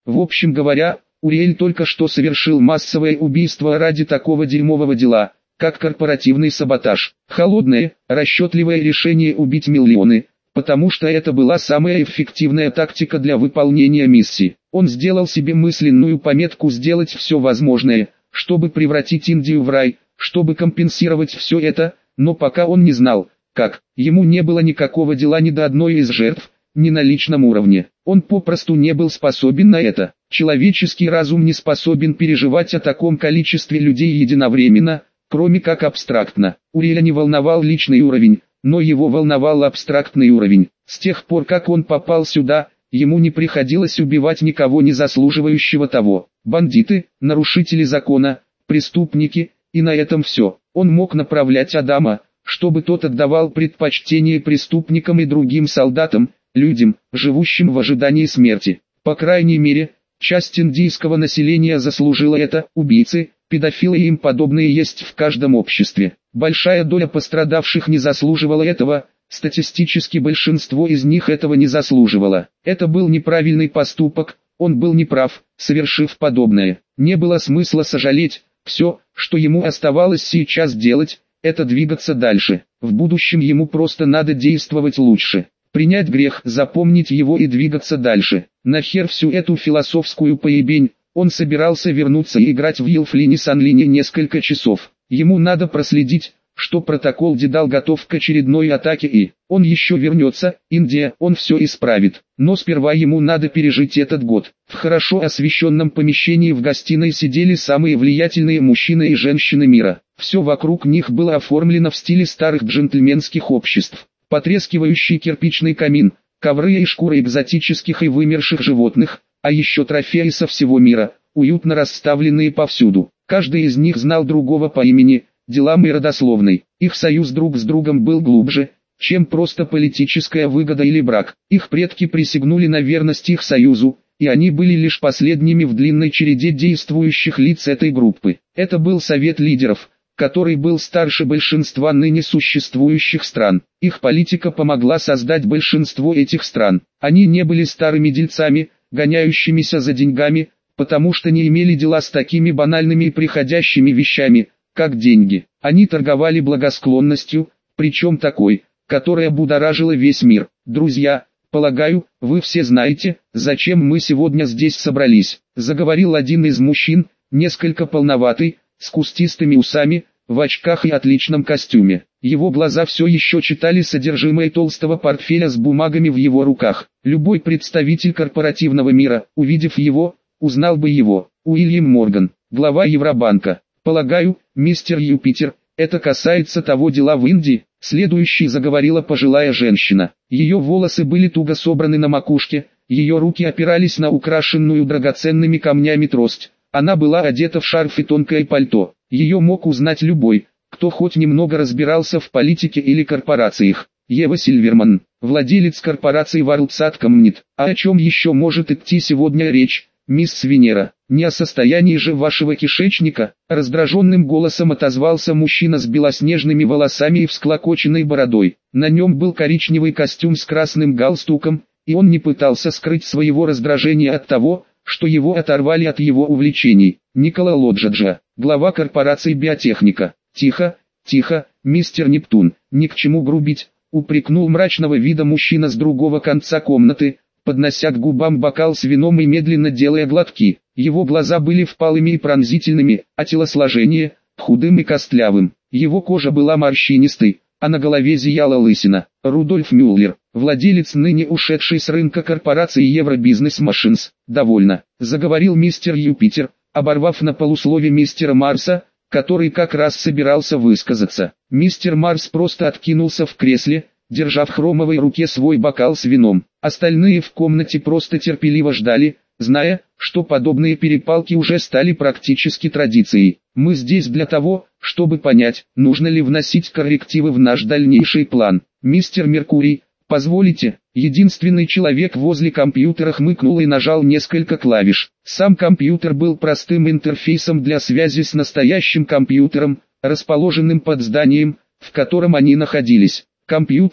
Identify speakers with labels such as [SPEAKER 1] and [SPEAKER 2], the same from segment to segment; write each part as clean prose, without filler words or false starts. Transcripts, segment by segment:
[SPEAKER 1] В общем говоря, Уриэль только что совершил массовое убийство ради такого дерьмового дела, как корпоративный саботаж. Холодное, расчетливое решение убить миллионы, потому что это была самая эффективная тактика для выполнения миссии. Он сделал себе мысленную пометку сделать все возможное, чтобы превратить Индию в рай, чтобы компенсировать все это, но пока он не знал, как. Ему не было никакого дела ни до одной из жертв, ни на личном уровне. Он попросту не был способен на это. Человеческий разум не способен переживать о таком количестве людей единовременно, кроме как абстрактно. Уриэля не волновал личный уровень, но его волновал абстрактный уровень. С тех пор как он попал сюда, ему не приходилось убивать никого не заслуживающего того. Бандиты, нарушители закона, преступники, и на этом все. Он мог направлять Адама, чтобы тот отдавал предпочтение преступникам и другим солдатам, людям, живущим в ожидании смерти. По крайней мере, часть индийского населения заслужила это. Убийцы, педофилы и им подобные есть в каждом обществе. Большая доля пострадавших не заслуживала этого, статистически большинство из них этого не заслуживало. Это был неправильный поступок, он был неправ, совершив подобное. Не было смысла сожалеть, все, что ему оставалось сейчас делать, это двигаться дальше. В будущем ему просто надо действовать лучше. Принять грех, запомнить его и двигаться дальше. Нахер всю эту философскую поебень, он собирался вернуться и играть в Йилфлине Санлине несколько часов. Ему надо проследить, что протокол Дедал готов к очередной атаке и он еще вернется, Индия, он все исправит. Но сперва ему надо пережить этот год. В хорошо освещенном помещении в гостиной сидели самые влиятельные мужчины и женщины мира. Все вокруг них было оформлено в стиле старых джентльменских обществ. Потрескивающий кирпичный камин, ковры и шкуры экзотических и вымерших животных, а еще трофеи со всего мира, уютно расставленные повсюду. Каждый из них знал другого по имени, делам и родословной. Их союз друг с другом был глубже, чем просто политическая выгода или брак. Их предки присягнули на верность их союзу, и они были лишь последними в длинной череде действующих лиц этой группы. Это был совет лидеров, который был старше большинства ныне существующих стран. Их политика помогла создать большинство этих стран. Они не были старыми дельцами, гоняющимися за деньгами, потому что не имели дела с такими банальными и приходящими вещами, как деньги. Они торговали благосклонностью, причем такой, которая будоражила весь мир. Друзья, полагаю, вы все знаете, зачем мы сегодня здесь собрались, заговорил один из мужчин, несколько полноватый, с кустистыми усами, в очках и отличном костюме. Его глаза все еще читали содержимое толстого портфеля с бумагами в его руках. Любой представитель корпоративного мира, увидев его, узнал бы его. Уильям Морган, глава Евробанка. Полагаю, мистер Юпитер, это касается того дела в Индии. Следующей заговорила пожилая женщина. Ее волосы были туго собраны на макушке, ее руки опирались на украшенную драгоценными камнями трость. Она была одета в шарф и тонкое пальто. Ее мог узнать любой, кто хоть немного разбирался в политике или корпорациях. Ева Сильверман, владелец корпорации WorldSat-Community. А о чем еще может идти сегодня речь, мисс Венера? Не о состоянии же вашего кишечника? Раздраженным голосом отозвался мужчина с белоснежными волосами и всклокоченной бородой. На нем был коричневый костюм с красным галстуком, и он не пытался скрыть своего раздражения от того, что его оторвали от его увлечений. Никола Лоджаджа, глава корпорации Биотехника. Тихо, тихо, мистер Нептун, ни к чему грубить, упрекнул мрачного вида мужчина с другого конца комнаты, поднося к губам бокал с вином и медленно делая глотки. Его глаза были впалыми и пронзительными, а телосложение – худым и костлявым. Его кожа была морщинистой, а на голове зияла лысина. Рудольф Мюллер, владелец ныне ушедшей с рынка корпорации Евробизнес Машинс. Довольно, заговорил мистер Юпитер, оборвав на полуслове мистера Марса, который как раз собирался высказаться. Мистер Марс просто откинулся в кресле, держа в хромовой руке свой бокал с вином. Остальные в комнате просто терпеливо ждали, зная, что подобные перепалки уже стали практически традицией. Мы здесь для того, чтобы понять, нужно ли вносить коррективы в наш дальнейший план. Мистер Меркурий, позволите? Единственный человек возле компьютера хмыкнул и нажал несколько клавиш. Сам компьютер был простым интерфейсом для связи с настоящим компьютером, расположенным под зданием, в котором они находились. Компьютер,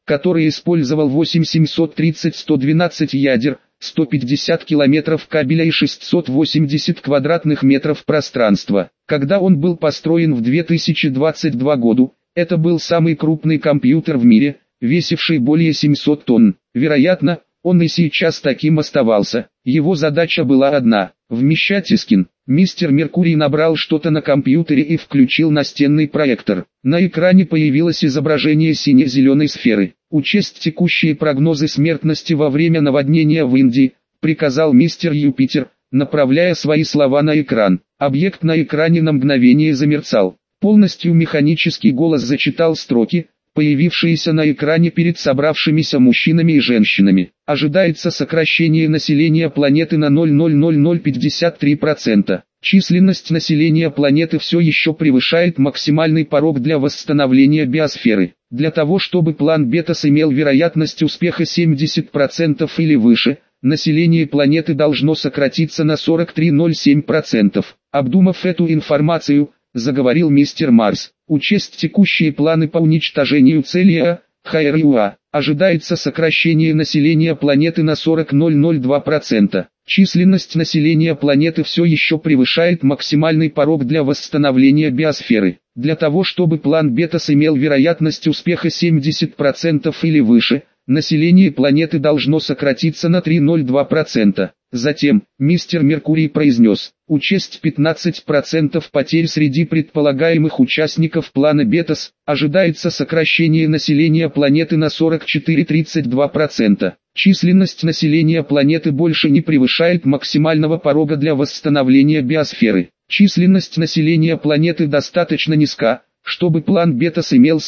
[SPEAKER 1] который использовал 8730-112 ядер, 150 километров кабеля и 680 квадратных метров пространства. Когда он был построен в 2022 году, это был самый крупный компьютер в мире, весивший более 700 тонн. Вероятно, он и сейчас таким оставался. Его задача была одна – вмещать искин. Мистер Меркурий набрал что-то на компьютере и включил настенный проектор. На экране появилось изображение сине-зеленой сферы. «Учесть текущие прогнозы смертности во время наводнения в Индии», приказал мистер Юпитер, направляя свои слова на экран. Объект на экране на мгновение замерцал. Полностью механический голос зачитал строки, появившиеся на экране перед собравшимися мужчинами и женщинами. Ожидается сокращение населения планеты на 0,00053%. Численность населения планеты все еще превышает максимальный порог для восстановления биосферы. Для того чтобы план Бетас имел вероятность успеха 70% или выше, население планеты должно сократиться на 43,07%. Обдумав эту информацию, заговорил мистер Марс, учесть текущие планы по уничтожению цели ХРЮА. Ожидается сокращение населения планеты на 40,002%. Численность населения планеты все еще превышает максимальный порог для восстановления биосферы. Для того чтобы план Бетас имел вероятность успеха 70% или выше, население планеты должно сократиться на 3,02%. Затем, мистер Меркурий произнес, учесть 15% потерь среди предполагаемых участников плана Бетас, ожидается сокращение населения планеты на 44,32%. Численность населения планеты больше не превышает максимального порога для восстановления биосферы. Численность населения планеты достаточно низка, чтобы план Бетас имел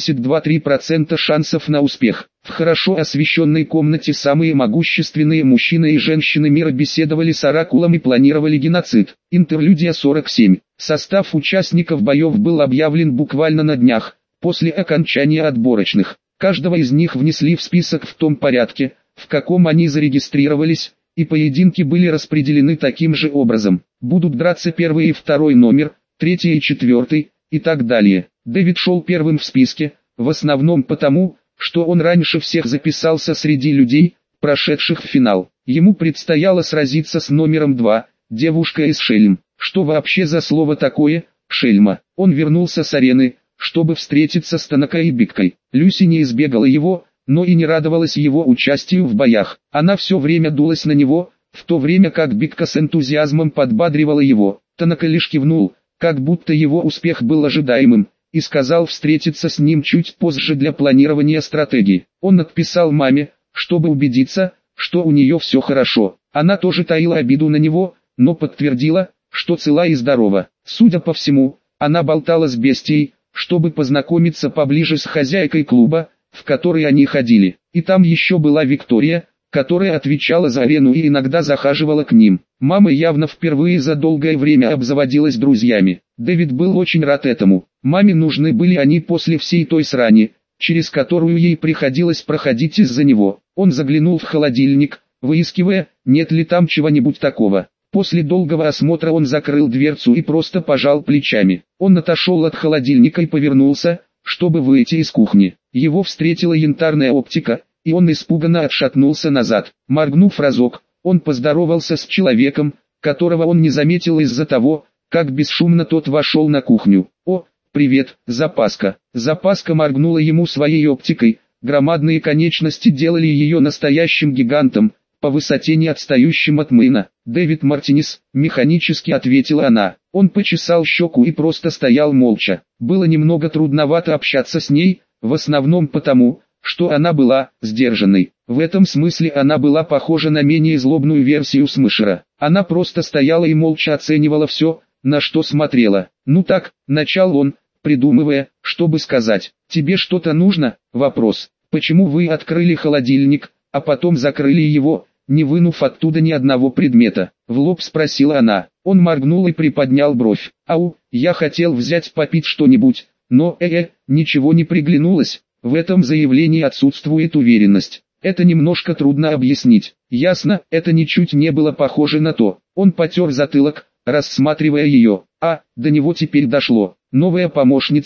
[SPEAKER 1] 72,3% шансов на успех. В хорошо освещенной комнате самые могущественные мужчины и женщины мира беседовали с оракулом и планировали геноцид. Интерлюдия 47. Состав участников боев был объявлен буквально на днях, после окончания отборочных. Каждого из них внесли в список в том порядке, в каком они зарегистрировались, и поединки были распределены таким же образом. Будут драться первый и второй номер, третий и четвертый, и так далее. Дэвид шел первым в списке, в основном потому, что он раньше всех записался среди людей, прошедших в финал. Ему предстояло сразиться с номером 2, девушка из Шельм. Что вообще за слово такое, Шельма? Он вернулся с арены, чтобы встретиться с Танака и Биккой. Люси не избегала его, но и не радовалась его участию в боях. Она все время дулась на него, в то время как Бикка с энтузиазмом подбадривала его. Танака лишь кивнул, как будто его успех был ожидаемым, и сказал встретиться с ним чуть позже для планирования стратегии. Он отписал маме, чтобы убедиться, что у нее все хорошо. Она тоже таила обиду на него, но подтвердила, что цела и здорова. Судя по всему, она болтала с бестией, чтобы познакомиться поближе с хозяйкой клуба, в который они ходили. И там еще была Виктория, которая отвечала за арену и иногда захаживала к ним. Мама явно впервые за долгое время обзаводилась друзьями. Дэвид был очень рад этому. Маме нужны были они после всей той срани, через которую ей приходилось проходить из-за него. Он заглянул в холодильник, выискивая, нет ли там чего-нибудь такого. После долгого осмотра он закрыл дверцу и просто пожал плечами. Он отошел от холодильника и повернулся, чтобы выйти из кухни. Его встретила янтарная оптика, и он испуганно отшатнулся назад. Моргнув разок, он поздоровался с человеком, которого он не заметил из-за того, как бесшумно тот вошел на кухню. «О, привет, Запаска!» Запаска моргнула ему своей оптикой, громадные конечности делали ее настоящим гигантом, по высоте не отстающим от Мэйна. «Дэвид Мартинес», механически ответила она. Он почесал щеку и просто стоял молча. Было немного трудновато общаться с ней, в основном потому, что она была сдержанной. В этом смысле она была похожа на менее злобную версию Смышера. Она просто стояла и молча оценивала все, на что смотрела. «Ну так», — начал он, придумывая, чтобы сказать. «Тебе что-то нужно?» Вопрос. «Почему вы открыли холодильник, а потом закрыли его, не вынув оттуда ни одного предмета?» В лоб спросила она. Он моргнул и приподнял бровь. «Ау, я хотел взять попить что-нибудь, но ничего не приглянулось». В этом заявлении отсутствует уверенность. Это немножко трудно объяснить. Ясно, это ничуть не было похоже на то. Он потер затылок, рассматривая ее. До него теперь дошло. Новая помощница,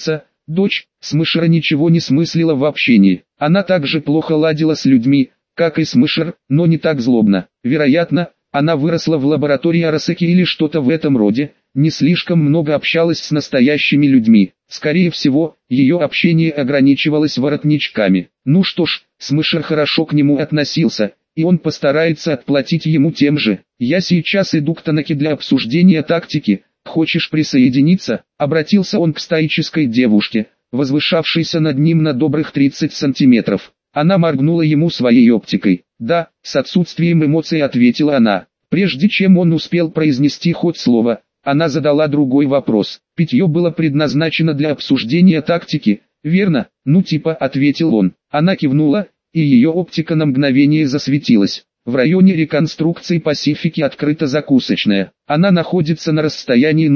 [SPEAKER 1] Дочь Смышера ничего не смыслила в общении. Она также плохо ладила с людьми, как и Смышер, но не так злобно. Вероятно, она выросла в лаборатории Арасаки или что-то в этом роде, не слишком много общалась с настоящими людьми. Скорее всего, ее общение ограничивалось воротничками. Ну что ж, Смышер хорошо к нему относился, и он постарается отплатить ему тем же. «Я сейчас иду к Танаке для обсуждения тактики. Хочешь присоединиться?» Обратился он к стоической девушке, возвышавшейся над ним на добрых 30 сантиметров. Она моргнула ему своей оптикой. «Да», с отсутствием эмоций ответила она. Прежде чем он успел произнести хоть слово, она задала другой вопрос. «Питье было предназначено для обсуждения тактики, верно?» «Ну типа», ответил он. Она кивнула, и ее оптика на мгновение засветилась. В районе реконструкции Пасифики открыта закусочная. Она находится на расстоянии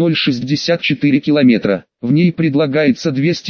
[SPEAKER 1] 0,64 километра. В ней предлагается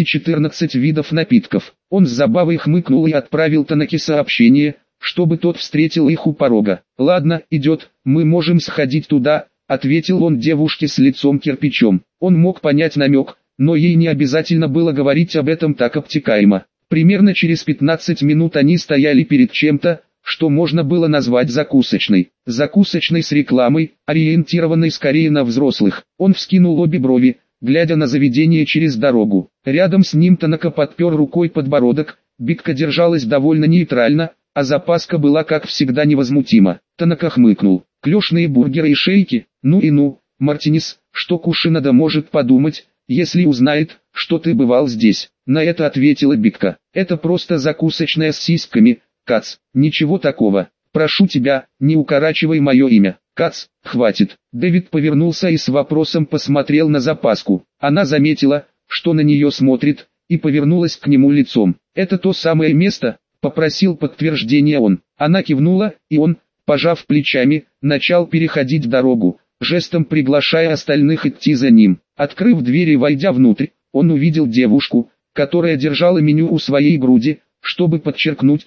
[SPEAKER 1] 214 видов напитков. Он с забавой хмыкнул и отправил Танаке сообщение, чтобы тот встретил их у порога. «Ладно, идет, мы можем сходить туда», ответил он девушке с лицом кирпичом. Он мог понять намек, но ей не обязательно было говорить об этом так обтекаемо. Примерно через 15 минут они стояли перед чем-то, что можно было назвать закусочной. Закусочной с рекламой, ориентированной скорее на взрослых. Он вскинул обе брови, глядя на заведение через дорогу. Рядом с ним Танака подпер рукой подбородок, Бикка держалась довольно нейтрально, а запаска была как всегда невозмутима. Танака хмыкнул. «Клешные бургеры и шейки? Ну и ну, Мартинес, что Кушинада может подумать, если узнает, что ты бывал здесь?» На это ответила Бикка. «Это просто закусочная с сиськами, Кац, ничего такого. Прошу тебя, не укорачивай мое имя». «Кац, хватит». Дэвид повернулся и с вопросом посмотрел на запаску. Она заметила, что на нее смотрит, и повернулась к нему лицом. «Это то самое место?» — попросил подтверждения он. Она кивнула, и он, пожав плечами, начал переходить дорогу, жестом приглашая остальных идти за ним. Открыв дверь и войдя внутрь, он увидел девушку, которая держала меню у своей груди, чтобы подчеркнуть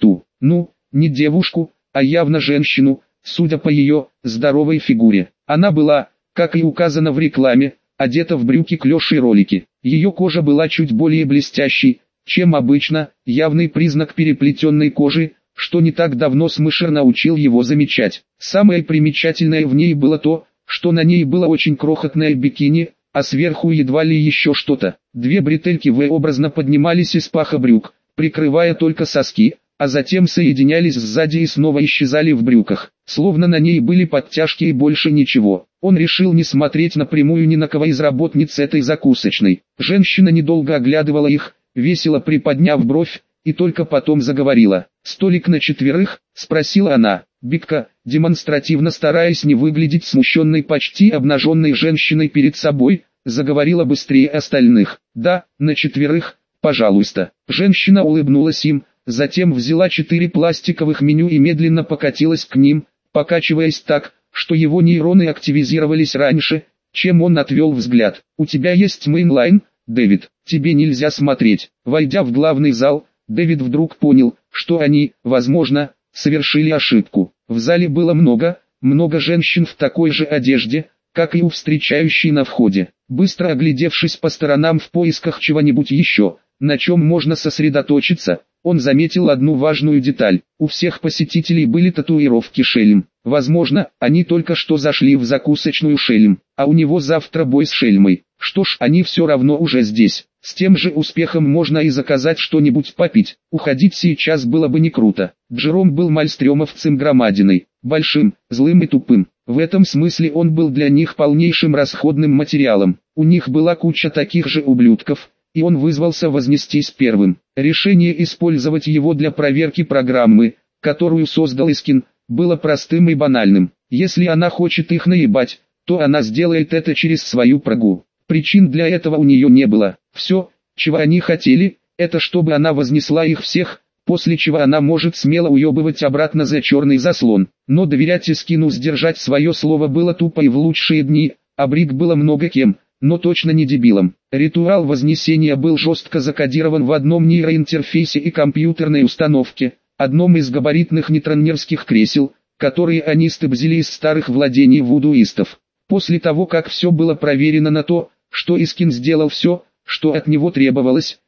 [SPEAKER 1] не девушку, а явно женщину, судя по ее здоровой фигуре. Она была, как и указано в рекламе, одета в брюки клёши и ролики. Ее кожа была чуть более блестящей, чем обычно, явный признак переплетенной кожи, что не так давно Смышер научил его замечать. Самое примечательное в ней было то, что на ней было очень крохотное бикини, а сверху едва ли еще что-то. Две бретельки V-образно поднимались из паха брюк, прикрывая только соски, а затем соединялись сзади и снова исчезали в брюках. Словно на ней были подтяжки и больше ничего. Он решил не смотреть напрямую ни на кого из работниц этой закусочной. Женщина недолго оглядывала их, весело приподняв бровь, и только потом заговорила. «Столик на 4?» — спросила она. Бикка, демонстративно стараясь не выглядеть смущенной почти обнаженной женщиной перед собой, заговорила быстрее остальных. «Да, на 4, пожалуйста». Женщина улыбнулась им, затем взяла 4 пластиковых меню и медленно покатилась к ним, покачиваясь так, что его нейроны активизировались раньше, чем он отвел взгляд. «У тебя есть мейнлайн, Дэвид, тебе нельзя смотреть». Войдя в главный зал, Дэвид вдруг понял, что они, возможно, совершили ошибку. В зале было много женщин в такой же одежде, как и у встречающей на входе. Быстро оглядевшись по сторонам в поисках чего-нибудь еще, на чем можно сосредоточиться, он заметил одну важную деталь. У всех посетителей были татуировки Шельм. Возможно, они только что зашли в закусочную Шельм, а у него завтра бой с Шельмой. Что ж, они все равно уже здесь. С тем же успехом можно и заказать что-нибудь попить. Уходить сейчас было бы не круто. Джером был мальстрёмовцем громадиной, большим, злым и тупым. В этом смысле он был для них полнейшим расходным материалом. У них была куча таких же ублюдков, и он вызвался вознестись первым. Решение использовать его для проверки программы, которую создал Искин, было простым и банальным. Если она хочет их наебать, то она сделает это через свою прогу. Причин для этого у нее не было. Все, чего они хотели, это чтобы она вознесла их всех, после чего она может смело уебывать обратно за черный заслон. Но доверять Искину сдержать свое слово было тупо и в лучшие дни, а Брик было много кем, но точно не дебилом. Ритуал вознесения был жестко закодирован в одном нейроинтерфейсе и компьютерной установке, одном из габаритных нейтронерских кресел, которые они стыбзили из старых владений вудуистов. После того, как все было проверено на то, что Искин сделал все, что от него требовалось,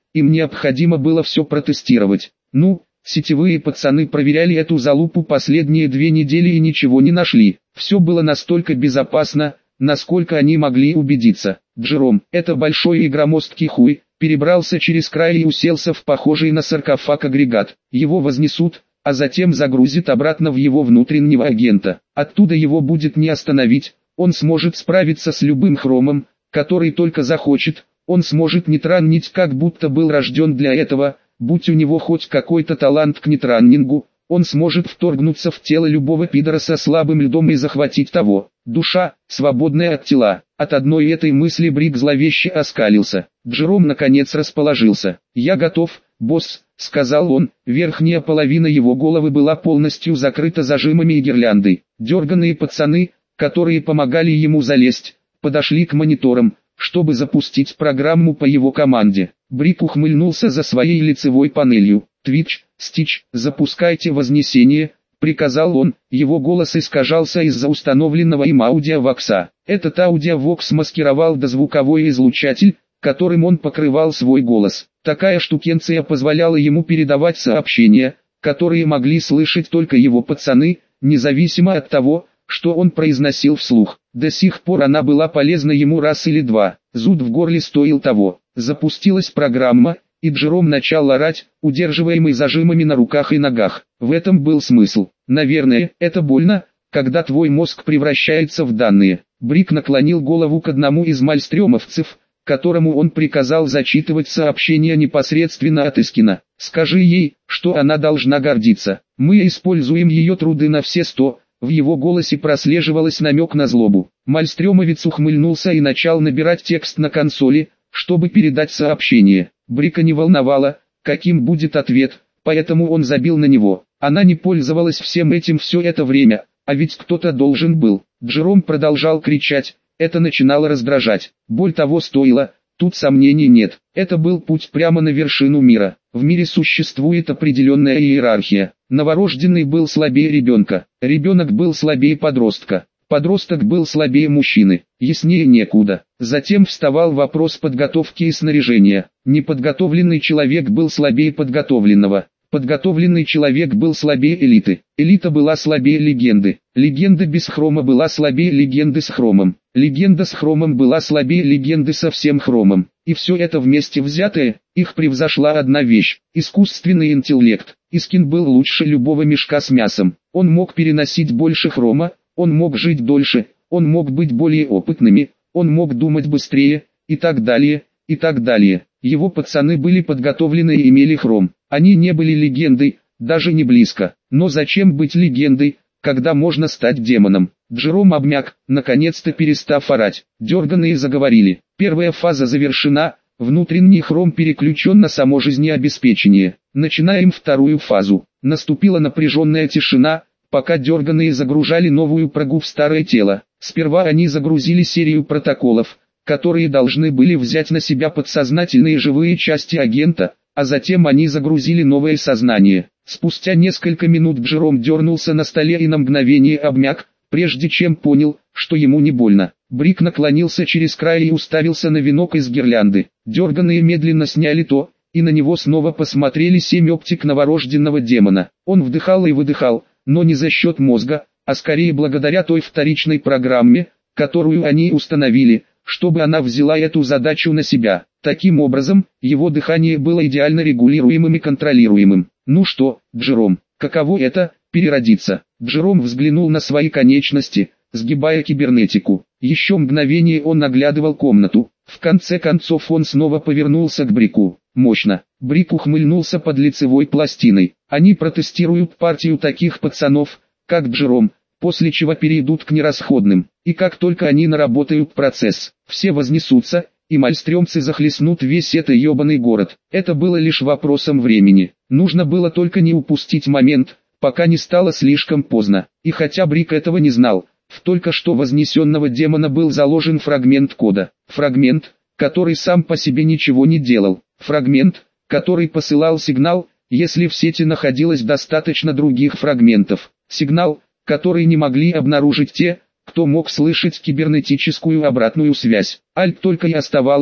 [SPEAKER 1] им необходимо было все протестировать. Ну, сетевые пацаны проверяли эту залупу последние 2 недели и ничего не нашли. Все было настолько безопасно, насколько они могли убедиться. Джером, это большой и громоздкий хуй, перебрался через край и уселся в похожий на саркофаг агрегат. Его вознесут, а затем загрузит обратно в его внутреннего агента. Оттуда его будет не остановить, он сможет справиться с любым хромом, который только захочет, он сможет нетраннить, как будто был рожден для этого, будь у него хоть какой-то талант к нетраннингу, он сможет вторгнуться в тело любого пидора со слабым льдом и захватить того. Душа, свободная от тела. От одной этой мысли Брик зловеще оскалился. Джером наконец расположился. «Я готов, босс», — сказал он. Верхняя половина его головы была полностью закрыта зажимами и гирляндой. Дерганые пацаны, которые помогали ему залезть, подошли к мониторам, чтобы запустить программу по его команде. Брик ухмыльнулся за своей лицевой панелью. «Твич, Стич, запускайте вознесение», — приказал он. Его голос искажался из-за установленного им аудиовокса. Этот аудиовокс маскировал дозвуковой излучатель, которым он покрывал свой голос. Такая штукенция позволяла ему передавать сообщения, которые могли слышать только его пацаны, независимо от того, что он произносил вслух. До сих пор она была полезна ему раз или два. Зуд в горле стоил того. Запустилась программа, и Джером начал орать, удерживаемый зажимами на руках и ногах. В этом был смысл. Наверное, это больно, когда твой мозг превращается в данные. Брик наклонил голову к одному из мальстрёмовцев, которому он приказал зачитывать сообщения непосредственно от Искина. «Скажи ей, что она должна гордиться. Мы используем ее труды на все 100». В его голосе прослеживалось намек на злобу. Мальстрёмовец ухмыльнулся и начал набирать текст на консоли, чтобы передать сообщение. Брика не волновало, каким будет ответ, поэтому он забил на него. Она не пользовалась всем этим все это время, а ведь кто-то должен был. Джером продолжал кричать, это начинало раздражать. Боль того стоила, тут сомнений нет. Это был путь прямо на вершину мира. В мире существует определенная иерархия. Новорожденный был слабее ребенка, ребенок был слабее подростка, подросток был слабее мужчины, яснее некуда. Затем вставал вопрос подготовки и снаряжения. Неподготовленный человек был слабее подготовленного, подготовленный человек был слабее элиты, элита была слабее легенды, легенда без хрома была слабее легенды с хромом, легенда с хромом была слабее легенды со всем хромом. И все это вместе взятое, их превзошла одна вещь – искусственный интеллект. Искин был лучше любого мешка с мясом. Он мог переносить больше хрома, он мог жить дольше, он мог быть более опытными, он мог думать быстрее, и так далее, и так далее. Его пацаны были подготовлены и имели хром. Они не были легендой, даже не близко. Но зачем быть легендой, когда можно стать демоном? Джером обмяк, наконец-то перестав орать. Дерганые заговорили. Первая фаза завершена, внутренний хром переключен на само жизнеобеспечение. Начинаем вторую фазу. Наступила напряженная тишина, пока дерганые загружали новую прогу в старое тело. Сперва они загрузили серию протоколов, которые должны были взять на себя подсознательные живые части агента, а затем они загрузили новое сознание. Спустя несколько минут Джером дернулся на столе и на мгновение обмяк, прежде чем понял, что ему не больно. Брик наклонился через край и уставился на венок из гирлянды. Дерганые медленно сняли то, и на него снова посмотрели 7 оптик новорожденного демона. Он вдыхал и выдыхал, но не за счет мозга, а скорее благодаря той вторичной программе, которую они установили, чтобы она взяла эту задачу на себя. Таким образом, его дыхание было идеально регулируемым и контролируемым. «Ну что, Джером, каково это, переродиться?» Джером взглянул на свои конечности, сгибая кибернетику. Еще мгновение он оглядывал комнату. В конце концов он снова повернулся к Брику. «Мощно». Брик ухмыльнулся под лицевой пластиной. «Они протестируют партию таких пацанов, как Джером, после чего перейдут к нерасходным. И как только они наработают процесс, все вознесутся, и мальстрёмцы захлестнут весь этот ебаный город». Это было лишь вопросом времени. Нужно было только не упустить момент, пока не стало слишком поздно. И хотя Брик этого не знал, в только что вознесенного демона был заложен фрагмент кода. Фрагмент, который сам по себе ничего не делал. Фрагмент, который посылал сигнал, если в сети находилось достаточно других фрагментов. Сигнал, который не могли обнаружить те, кто мог слышать кибернетическую обратную связь. Альт только и оставалось,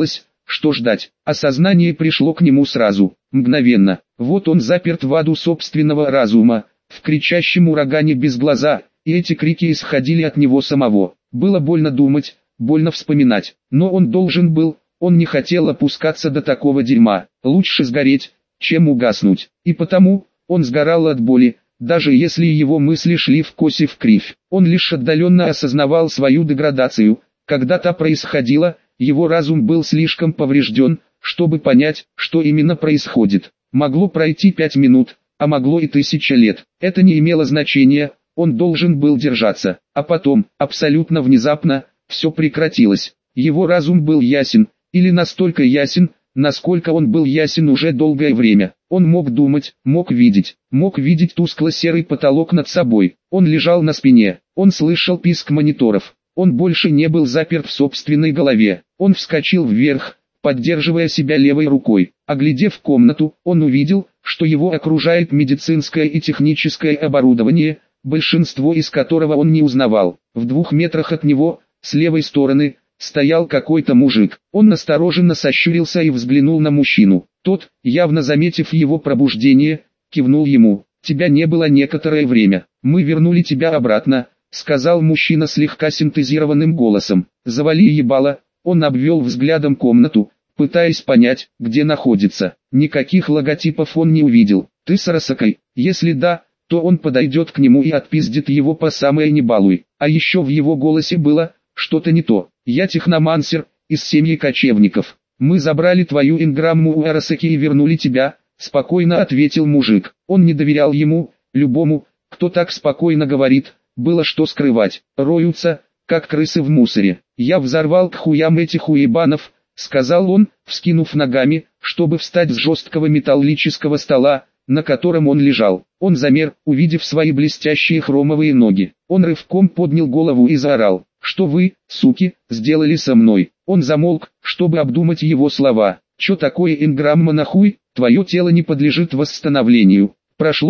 [SPEAKER 1] что ждать. Осознание пришло к нему сразу, мгновенно. Вот он заперт в аду собственного разума, в кричащем урагане без глаза, и эти крики исходили от него самого. Было больно думать, больно вспоминать, но он должен был, он не хотел опускаться до такого дерьма. Лучше сгореть, чем угаснуть. И потому, он сгорал от боли, даже если его мысли шли вкось и вкривь. Он лишь отдаленно осознавал свою деградацию. Когда та происходила, его разум был слишком поврежден, чтобы понять, что именно происходит. Могло пройти 5 минут, а могло и 1000 лет. Это не имело значения, он должен был держаться. А потом, абсолютно внезапно, все прекратилось. Его разум был ясен, или настолько ясен, насколько он был ясен уже долгое время. Он мог думать, мог видеть тускло-серый потолок над собой. Он лежал на спине, он слышал писк мониторов. Он больше не был заперт в собственной голове. Он вскочил вверх, поддерживая себя левой рукой. Оглядев комнату, он увидел, что его окружает медицинское и техническое оборудование, большинство из которого он не узнавал. В 2 метрах от него, с левой стороны, стоял какой-то мужик. Он настороженно сощурился и взглянул на мужчину. Тот, явно заметив его пробуждение, кивнул ему. «Тебя не было некоторое время. Мы вернули тебя обратно», — сказал мужчина слегка синтезированным голосом. «Завали ебало». Он обвел взглядом комнату, пытаясь понять, где находится. Никаких логотипов он не увидел. «Ты с Арасакой? Если да, то он подойдет к нему и отпиздит его по самое не балуй». А еще в его голосе было что-то не то. «Я техномансер, из семьи кочевников. Мы забрали твою инграмму у Арасаки и вернули тебя», — спокойно ответил мужик. Он не доверял ему, любому, кто так спокойно говорит, было что скрывать. Роются, как крысы в мусоре. «Я взорвал к хуям этих уебанов», — сказал он, вскинув ногами, чтобы встать с жесткого металлического стола, на котором он лежал. Он замер, увидев свои блестящие хромовые ноги. Он рывком поднял голову и заорал: «Что вы, суки, сделали со мной?» Он замолк, чтобы обдумать его слова. «Чё такое инграмма нахуй? Твое тело не подлежит восстановлению. Прошло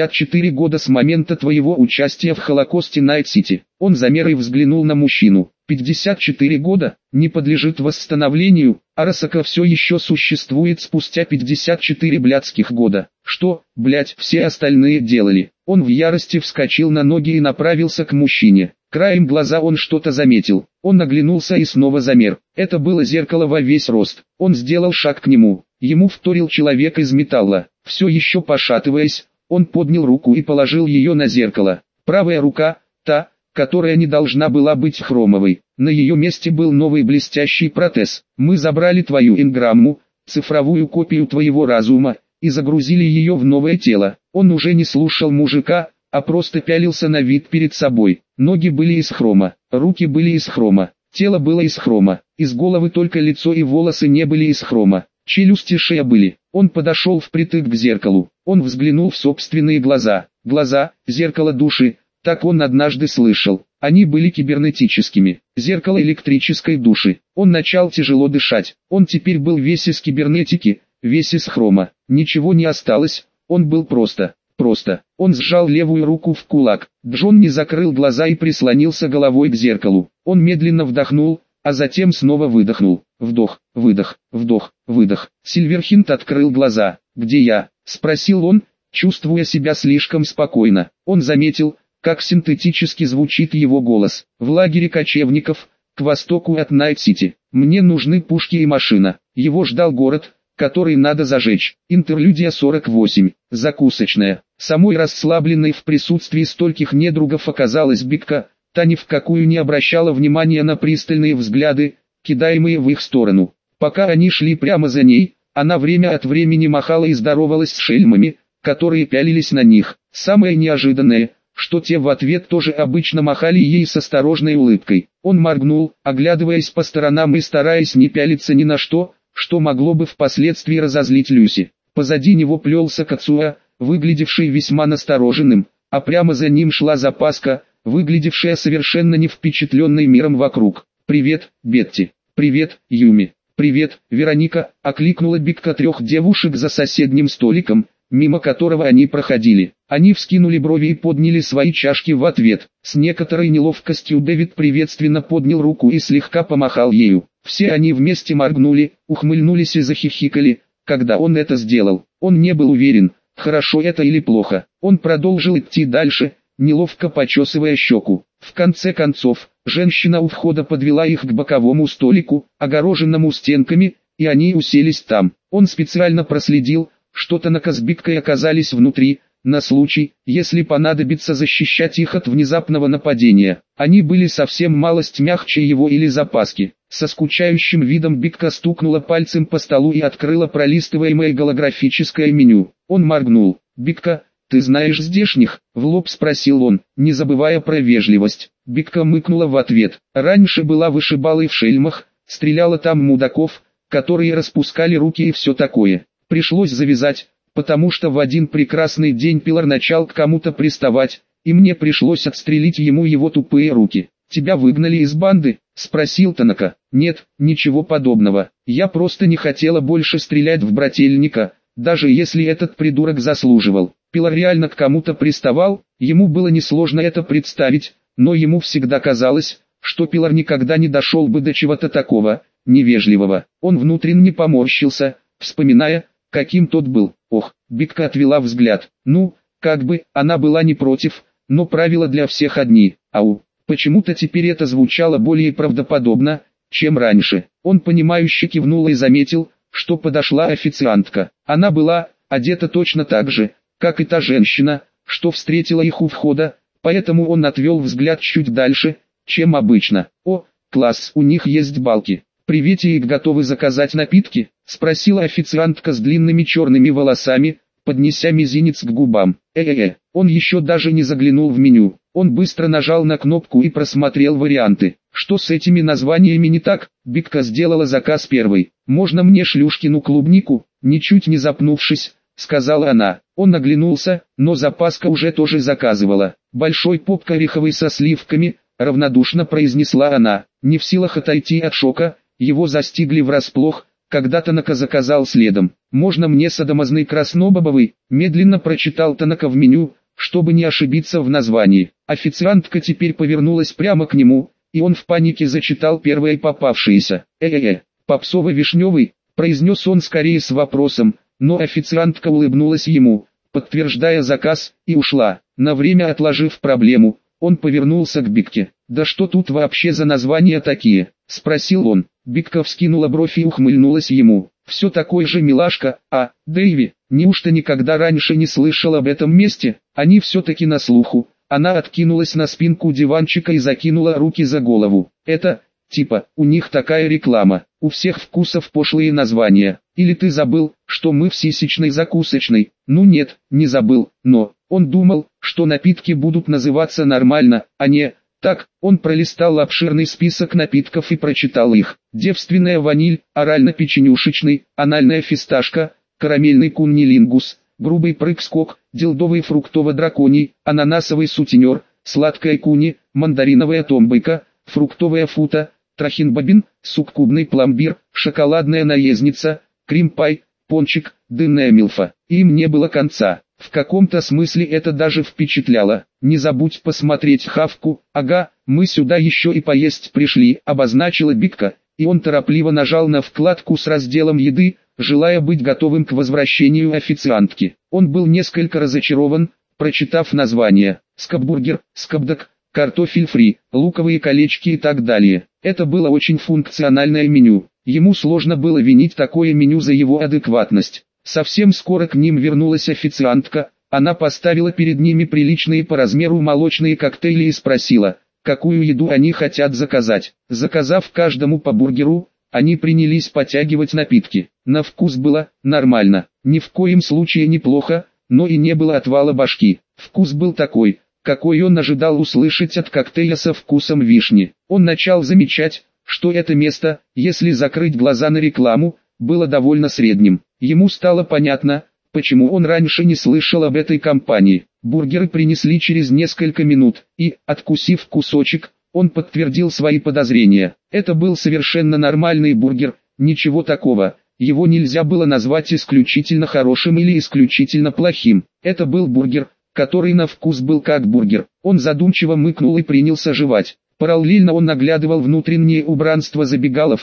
[SPEAKER 1] 54 года с момента твоего участия в Холокосте Найт-Сити». Он замер и взглянул на мужчину. 54 года, не подлежит восстановлению, Арасака все еще существует спустя 54 блядских года. Что, блядь, все остальные делали? Он в ярости вскочил на ноги и направился к мужчине. Краем глаза он что-то заметил. Он оглянулся и снова замер. Это было зеркало во весь рост. Он сделал шаг к нему. Ему вторил человек из металла. Все еще пошатываясь, он поднял руку и положил ее на зеркало. Правая рука, та, которая не должна была быть хромовой. На ее месте был новый блестящий протез. «Мы забрали твою инграмму, цифровую копию твоего разума, и загрузили ее в новое тело». Он уже не слушал мужика, а просто пялился на вид перед собой. Ноги были из хрома, руки были из хрома, тело было из хрома, из головы только лицо и волосы не были из хрома, челюсти и шея были. Он подошел впритык к зеркалу, он взглянул в собственные глаза. Глаза, зеркало души, так он однажды слышал. Они были кибернетическими. Зеркало электрической души. Он начал тяжело дышать. Он теперь был весь из кибернетики, весь из хрома. Ничего не осталось, он был просто. Он сжал левую руку в кулак. Джон не закрыл глаза и прислонился головой к зеркалу. Он медленно вдохнул, а затем снова выдохнул. Вдох, выдох, вдох, выдох. Сильверхинд открыл глаза. «Где я?» — спросил он, чувствуя себя слишком спокойно. Он заметил, как синтетически звучит его голос. «В лагере кочевников, к востоку от Найт-Сити. Мне нужны пушки и машина». Его ждал город, который надо зажечь. Интерлюдия 48. Закусочная. Самой расслабленной в присутствии стольких недругов оказалась Бикка. Та ни в какую не обращала внимания на пристальные взгляды, кидаемые в их сторону. Пока они шли прямо за ней, она время от времени махала и здоровалась с шельмами, которые пялились на них. Самое неожиданное, что те в ответ тоже обычно махали ей с осторожной улыбкой. Он моргнул, оглядываясь по сторонам и стараясь не пялиться ни на что, что могло бы впоследствии разозлить Люси. Позади него плелся Кацуя, выглядевший весьма настороженным, а прямо за ним шла Запаска, выглядевшая совершенно не впечатленной миром вокруг. «Привет, Бетти. Привет, Юми. Привет, Вероника», — окликнула Бикка 3 девушек за соседним столиком, мимо которого они проходили. Они вскинули брови и подняли свои чашки в ответ. С некоторой неловкостью Дэвид приветственно поднял руку и слегка помахал ею. Все они вместе моргнули, ухмыльнулись и захихикали, когда он это сделал. Он не был уверен, хорошо это или плохо. Он продолжил идти дальше, неловко почесывая щеку. В конце концов, женщина у входа подвела их к боковому столику, огороженному стенками, и они уселись там. Он специально проследил, что Танака с Биккой оказались внутри, на случай, если понадобится защищать их от внезапного нападения. Они были совсем малость мягче его или запаски. Со скучающим видом Бикка стукнула пальцем по столу и открыла пролистываемое голографическое меню. Он моргнул. «Бикка, ты знаешь здешних?» — в лоб спросил он, не забывая про вежливость. Бикка мыкнула в ответ. Раньше была вышибалой в шельмах, стреляла там мудаков, которые распускали руки и все такое. Пришлось завязать, потому что в один прекрасный день Пилар начал к кому-то приставать, и мне пришлось отстрелить ему его тупые руки. «Тебя выгнали из банды?» — спросил Танака. «Нет, ничего подобного. Я просто не хотела больше стрелять в брательника, даже если этот придурок заслуживал». Пилар реально к кому-то приставал, ему было несложно это представить, но ему всегда казалось, что Пилар никогда не дошел бы до чего-то такого, невежливого. Он внутренне поморщился, вспоминая, каким тот был. Ох, Бикка отвела взгляд. Ну, как бы, она была не против, но правила для всех одни. Ау, почему-то теперь это звучало более правдоподобно, чем раньше. Он понимающе кивнул и заметил, что подошла официантка. Она была одета точно так же, как и та женщина, что встретила их у входа, поэтому он отвел взгляд чуть дальше, чем обычно. «О, класс, у них есть балки. Приветик, готовы заказать напитки?» — спросила официантка с длинными черными волосами, поднеся мизинец к губам. Он еще даже не заглянул в меню. Он быстро нажал на кнопку и просмотрел варианты. Что с этими названиями не так? Бикка сделала заказ первый. «Можно мне шлюшкину клубнику?» Ничуть не запнувшись, сказала она. Он оглянулся, но запаска уже тоже заказывала. «Большой попка ореховый со сливками», равнодушно произнесла она. Не в силах отойти от шока, его застигли врасплох, когда Танака заказал следом. «Можно мне садомазный краснобобовый?» Медленно прочитал Танака в меню, чтобы не ошибиться в названии. Официантка теперь повернулась прямо к нему, и он в панике зачитал первое попавшееся. «Попсово-вишневый», произнес он скорее с вопросом, но официантка улыбнулась ему, подтверждая заказ, и ушла. На время отложив проблему, он повернулся к Бикке. «Да что тут вообще за названия такие?» — спросил он. Бикка вскинула бровь и ухмыльнулась ему. «Все такой же милашка, а, Дэйви, неужто никогда раньше не слышал об этом месте?» Они все-таки на слуху. Она откинулась на спинку диванчика и закинула руки за голову. «Это, типа, у них такая реклама, у всех вкусов пошлые названия. Или ты забыл, что мы в сисечной закусочной?» «Ну нет, не забыл, но...» Он думал, что напитки будут называться нормально, а не... Так, он пролистал обширный список напитков и прочитал их. Девственная ваниль, орально-печенюшечный, анальная фисташка, карамельный куннилингус, грубый прыг-скок, дилдовый фруктово-драконий, ананасовый сутенер, сладкая куни, мандариновая томбойка, фруктовая фута, трахинбобин, суккубный пломбир, шоколадная наездница, крем-пай, пончик, дынная милфа. Им не было конца. В каком-то смысле это даже впечатляло. «Не забудь посмотреть хавку». «Ага, мы сюда еще и поесть пришли», обозначила Бикка, и он торопливо нажал на вкладку с разделом еды, желая быть готовым к возвращению официантки. Он был несколько разочарован, прочитав название: скаббургер, скабдак, картофель фри, луковые колечки и так далее. Это было очень функциональное меню. Ему сложно было винить такое меню за его адекватность. Совсем скоро к ним вернулась официантка, она поставила перед ними приличные по размеру молочные коктейли и спросила, какую еду они хотят заказать. Заказав каждому по бургеру, они принялись потягивать напитки. На вкус было нормально, ни в коем случае неплохо, но и не было отвала башки. Вкус был такой, какой он ожидал услышать от коктейля со вкусом вишни. Он начал замечать, что это место, если закрыть глаза на рекламу, было довольно средним. Ему стало понятно, почему он раньше не слышал об этой компании. Бургеры принесли через несколько минут, и, откусив кусочек, он подтвердил свои подозрения. Это был совершенно нормальный бургер, ничего такого. Его нельзя было назвать исключительно хорошим или исключительно плохим. Это был бургер, который на вкус был как бургер. Он задумчиво мыкнул и принялся жевать. Параллельно он наглядывал внутреннее убранство забегаловки,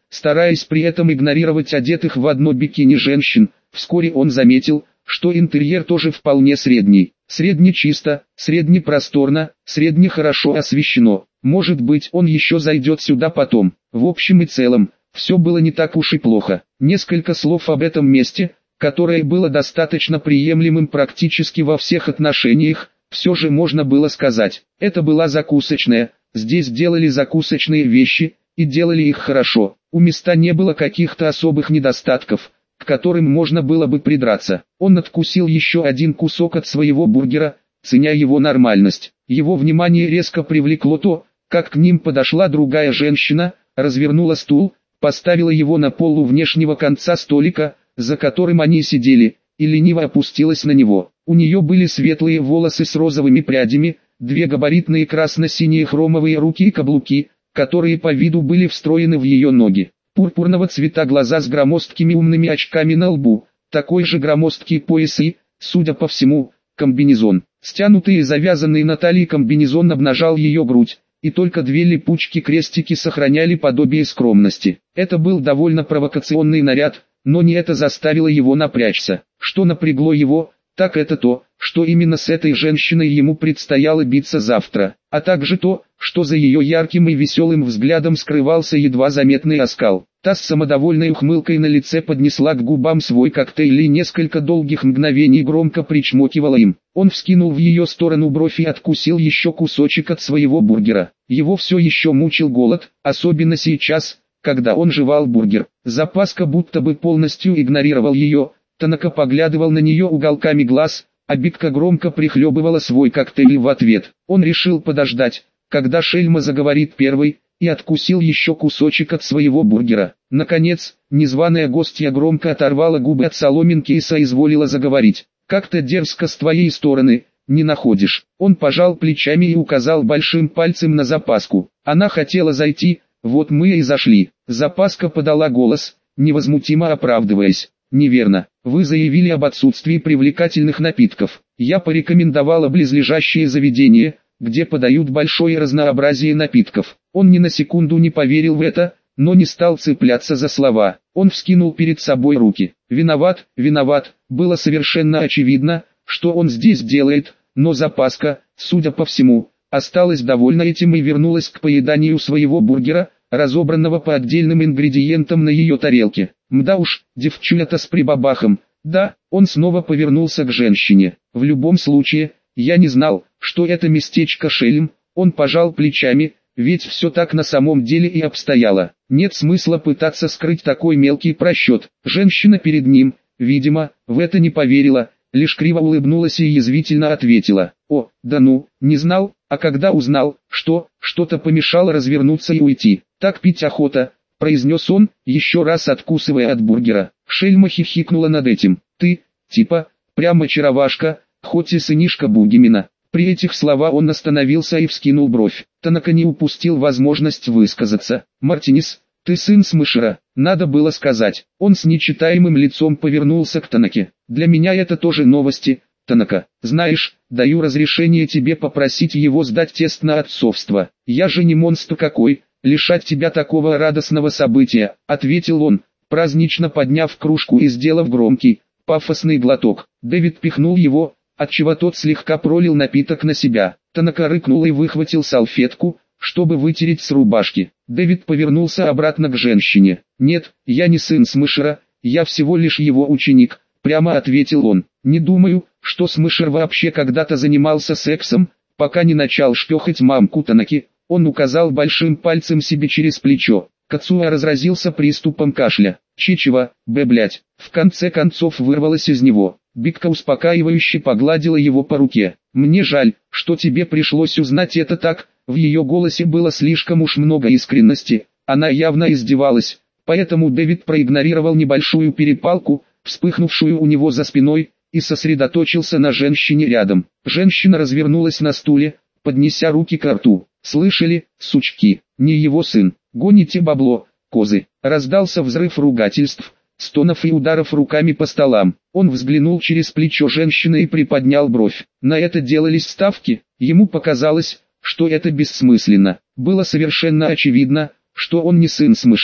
[SPEAKER 1] стараясь при этом игнорировать одетых в одно бикини женщин. Вскоре он заметил, что интерьер тоже вполне средний. Средне чисто, средне просторно, средне хорошо освещено. Может быть, он еще зайдет сюда потом. В общем и целом, все было не так уж и плохо. Несколько слов об этом месте, которое было достаточно приемлемым практически во всех отношениях, все же можно было сказать. Это была закусочная, здесь делали закусочные вещи, и делали их хорошо. У места не было каких-то особых недостатков, к которым можно было бы придраться. Он откусил еще один кусок от своего бургера, ценя его нормальность. Его внимание резко привлекло то, как к ним подошла другая женщина, развернула стул, поставила его на пол у внешнего конца столика, за которым они сидели, и лениво опустилась на него. У нее были светлые волосы с розовыми прядями, две габаритные красно-синие хромовые руки и каблуки, которые по виду были встроены в ее ноги. Пурпурного цвета глаза с громоздкими умными очками на лбу, такой же громоздкий пояс и, судя по всему, комбинезон. Стянутый и завязанный на талии комбинезон обнажал ее грудь, и только две липучки-крестики сохраняли подобие скромности. Это был довольно провокационный наряд, но не это заставило его напрячься. Что напрягло его, так это то, что именно с этой женщиной ему предстояло биться завтра, а также то, что за ее ярким и веселым взглядом скрывался едва заметный оскал. Та с самодовольной ухмылкой на лице поднесла к губам свой коктейль и несколько долгих мгновений громко причмокивала им. Он вскинул в ее сторону бровь и откусил еще кусочек от своего бургера. Его все еще мучил голод, особенно сейчас, когда он жевал бургер. Запаска будто бы полностью игнорировал ее. Танака поглядывал на нее уголками глаз, а Битка громко прихлебывала свой коктейль в ответ. Он решил подождать, когда шельма заговорит первой, и откусил еще кусочек от своего бургера. Наконец, незваная гостья громко оторвала губы от соломинки и соизволила заговорить. «Как-то дерзко с твоей стороны, не находишь?» Он пожал плечами и указал большим пальцем на Запаску. Она хотела зайти, вот мы и зашли. Запаска подала голос, невозмутимо оправдываясь. «Неверно. Вы заявили об отсутствии привлекательных напитков. Я порекомендовала близлежащее заведение, где подают большое разнообразие напитков». Он ни на секунду не поверил в это, но не стал цепляться за слова. Он вскинул перед собой руки. «Виноват, виноват». Было совершенно очевидно, что он здесь делает, но Запаска, судя по всему, осталась довольна этим и вернулась к поеданию своего бургера, разобранного по отдельным ингредиентам на ее тарелке. «Мда уж, девчуля-то с прибабахом». «Да», он снова повернулся к женщине. «В любом случае, я не знал, что это местечко Шельм». Он пожал плечами, ведь все так на самом деле и обстояло. Нет смысла пытаться скрыть такой мелкий просчет. Женщина перед ним, видимо, в это не поверила, лишь криво улыбнулась и язвительно ответила: «О, да ну, не знал, а когда узнал, что-то помешало развернуться и уйти. Так пить охота», произнес он, еще раз откусывая от бургера. Шельма хихикнула над этим. «Ты, типа, прямо очаровашка, хоть и сынишка Бугимина». При этих словах он остановился и вскинул бровь. Танака не упустил возможность высказаться. «Мартинес, ты сын Смышера, надо было сказать». Он с нечитаемым лицом повернулся к Танаке. «Для меня это тоже новости, Танака. Знаешь, даю разрешение тебе попросить его сдать тест на отцовство. Я же не монстр какой, лишать тебя такого радостного события», ответил он, празднично подняв кружку и сделав громкий, пафосный глоток. Дэвид пихнул его, отчего тот слегка пролил напиток на себя. Танака рыкнул и выхватил салфетку, чтобы вытереть с рубашки. Дэвид повернулся обратно к женщине. «Нет, я не сын Смышера, я всего лишь его ученик», прямо ответил он. «Не думаю, что Смышер вообще когда-то занимался сексом, пока не начал шпехать мамку Танаки». Он указал большим пальцем себе через плечо. Кацуя разразился приступом кашля. «Чичева, блять», в конце концов вырвалось из него. Битка успокаивающе погладила его по руке. «Мне жаль, что тебе пришлось узнать это так». В ее голосе было слишком уж много искренности. Она явно издевалась, поэтому Дэвид проигнорировал небольшую перепалку, вспыхнувшую у него за спиной, и сосредоточился на женщине рядом. Женщина развернулась на стуле, поднеся руки к рту. «Слышали, сучки, не его сын, гоните бабло, козы». Раздался взрыв ругательств, стонов и ударов руками по столам. Он взглянул через плечо женщины и приподнял бровь. На это делались ставки. Ему показалось, что это бессмысленно. Было совершенно очевидно, что он не сын Смышера.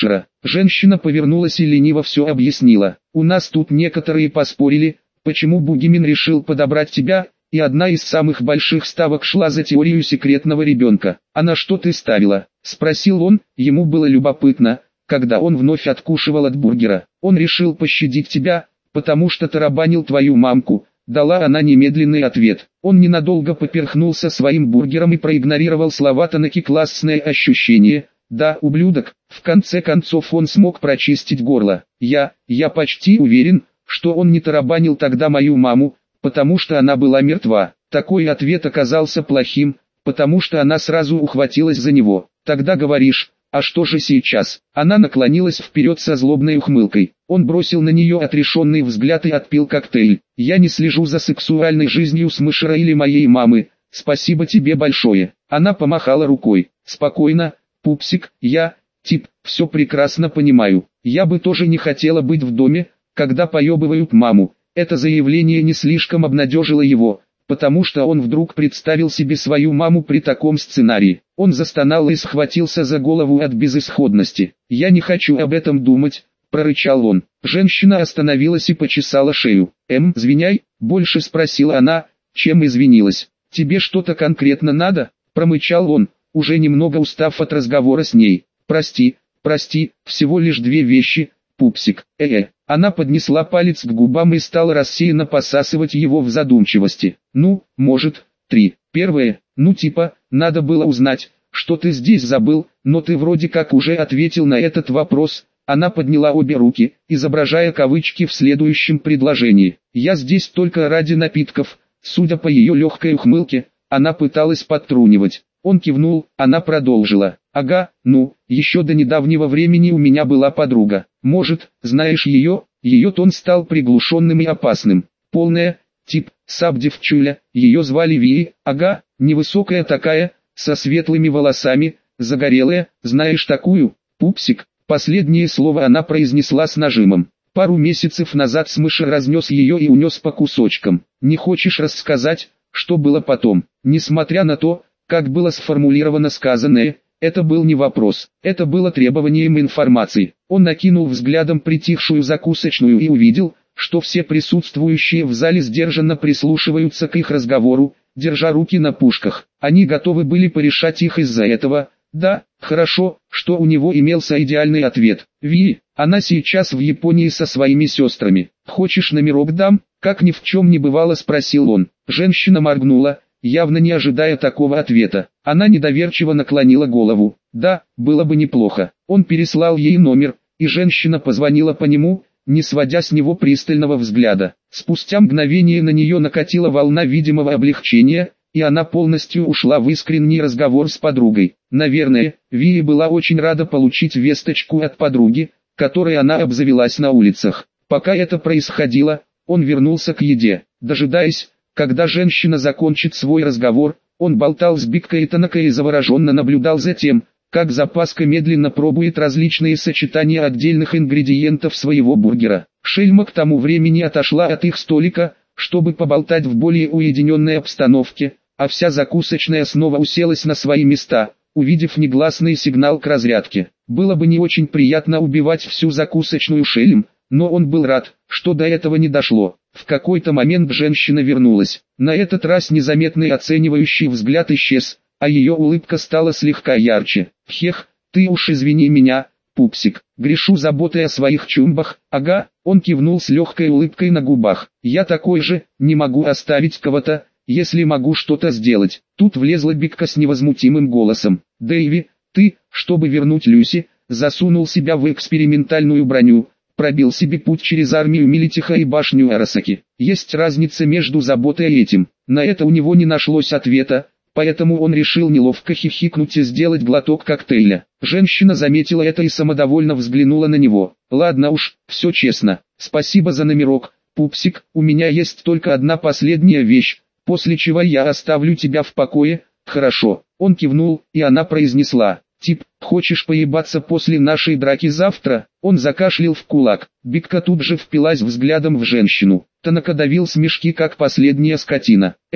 [SPEAKER 1] Женщина повернулась и лениво все объяснила. У нас тут некоторые поспорили, почему Бугимин решил подобрать тебя, и одна из самых больших ставок шла за теорию секретного ребенка. «А на что ты ставила?» – спросил он, ему было любопытно, когда он вновь откушивал от бургера. «Он решил пощадить тебя, потому что тарабанил твою мамку», – дала она немедленный ответ. Он ненадолго поперхнулся своим бургером и проигнорировал слова Танаки. «Классное ощущение, да, ублюдок». В конце концов он смог прочистить горло. Я почти уверен, что он не тарабанил тогда мою маму, потому что она была мертва». Такой ответ оказался плохим, потому что она сразу ухватилась за него. «Тогда говоришь, а что же сейчас?» Она наклонилась вперед со злобной ухмылкой. Он бросил на нее отрешенный взгляд и отпил коктейль. «Я не слежу за сексуальной жизнью Смышера или моей мамы, спасибо тебе большое». Она помахала рукой. «Спокойно, пупсик, все прекрасно понимаю. Я бы тоже не хотела быть в доме, когда поебывают маму». Это заявление не слишком обнадежило его, потому что он вдруг представил себе свою маму при таком сценарии. Он застонал и схватился за голову от безысходности. «Я не хочу об этом думать», – прорычал он. Женщина остановилась и почесала шею. «Извиняй», – больше спросила она, чем извинилась. «Тебе что-то конкретно надо?» – промычал он, уже немного устав от разговора с ней. «Прости, всего лишь 2 вещи, пупсик». Она поднесла палец к губам и стала рассеянно посасывать его в задумчивости. Может, 3. Первое, надо было узнать, что ты здесь забыл, но ты вроде как уже ответил на этот вопрос. Она подняла обе руки, изображая кавычки в следующем предложении. «Я здесь только ради напитков». Судя по ее легкой ухмылке, она пыталась подтрунивать. Он кивнул, она продолжила. «Ага, еще до недавнего времени у меня была подруга. Может, знаешь ее?» Ее тон стал приглушенным и опасным. «Полная, саб-девчуля, ее звали Вии, ага, невысокая такая, со светлыми волосами, загорелая, знаешь такую, пупсик». Последнее слово она произнесла с нажимом. Пару месяцев назад Смышер разнес ее и унес по кусочкам. «Не хочешь рассказать, что было потом?» Несмотря на то, как было сформулировано сказанное, это был не вопрос, это было требованием информации. Он накинул взглядом притихшую закусочную и увидел, что все присутствующие в зале сдержанно прислушиваются к их разговору, держа руки на пушках. Они готовы были порешать их из-за этого. Да, хорошо, что у него имелся идеальный ответ. «Ви, она сейчас в Японии со своими сестрами. Хочешь номерок дам?» Как ни в чем не бывало, спросил он. Женщина моргнула, явно не ожидая такого ответа. Она недоверчиво наклонила голову. «Да, было бы неплохо». Он переслал ей номер, и женщина позвонила по нему, не сводя с него пристального взгляда. Спустя мгновение на нее накатила волна видимого облегчения, и она полностью ушла в искренний разговор с подругой. Наверное, Вия была очень рада получить весточку от подруги, которой она обзавелась на улицах. Пока это происходило, он вернулся к еде. Дожидаясь, когда женщина закончит свой разговор, он болтал с Биккой и Танакой и завороженно наблюдал за тем, как запаска медленно пробует различные сочетания отдельных ингредиентов своего бургера. Шельма к тому времени отошла от их столика, чтобы поболтать в более уединенной обстановке, а вся закусочная снова уселась на свои места, увидев негласный сигнал к разрядке. Было бы не очень приятно убивать всю закусочную Шельм, но он был рад, что до этого не дошло. В какой-то момент женщина вернулась. На этот раз незаметный оценивающий взгляд исчез, а ее улыбка стала слегка ярче. «Хех, ты уж извини меня, пупсик, грешу заботой о своих чумбах». «Ага», он кивнул с легкой улыбкой на губах. «Я такой же, не могу оставить кого-то, если могу что-то сделать». Тут влезла Бикка с невозмутимым голосом. «Дэйви, ты, чтобы вернуть Люси, засунул себя в экспериментальную броню, пробил себе путь через армию Милитиха и башню Арасаки. Есть разница между заботой и этим». На это у него не нашлось ответа, поэтому он решил неловко хихикнуть и сделать глоток коктейля. Женщина заметила это и самодовольно взглянула на него. «Ладно уж, все честно. Спасибо за номерок, пупсик, у меня есть только одна последняя вещь, после чего я оставлю тебя в покое, хорошо?» Он кивнул, и она произнесла. «Хочешь поебаться после нашей драки завтра?» Он закашлял в кулак. Бикка тут же впилась взглядом в женщину. Танака давил смешки как последняя скотина.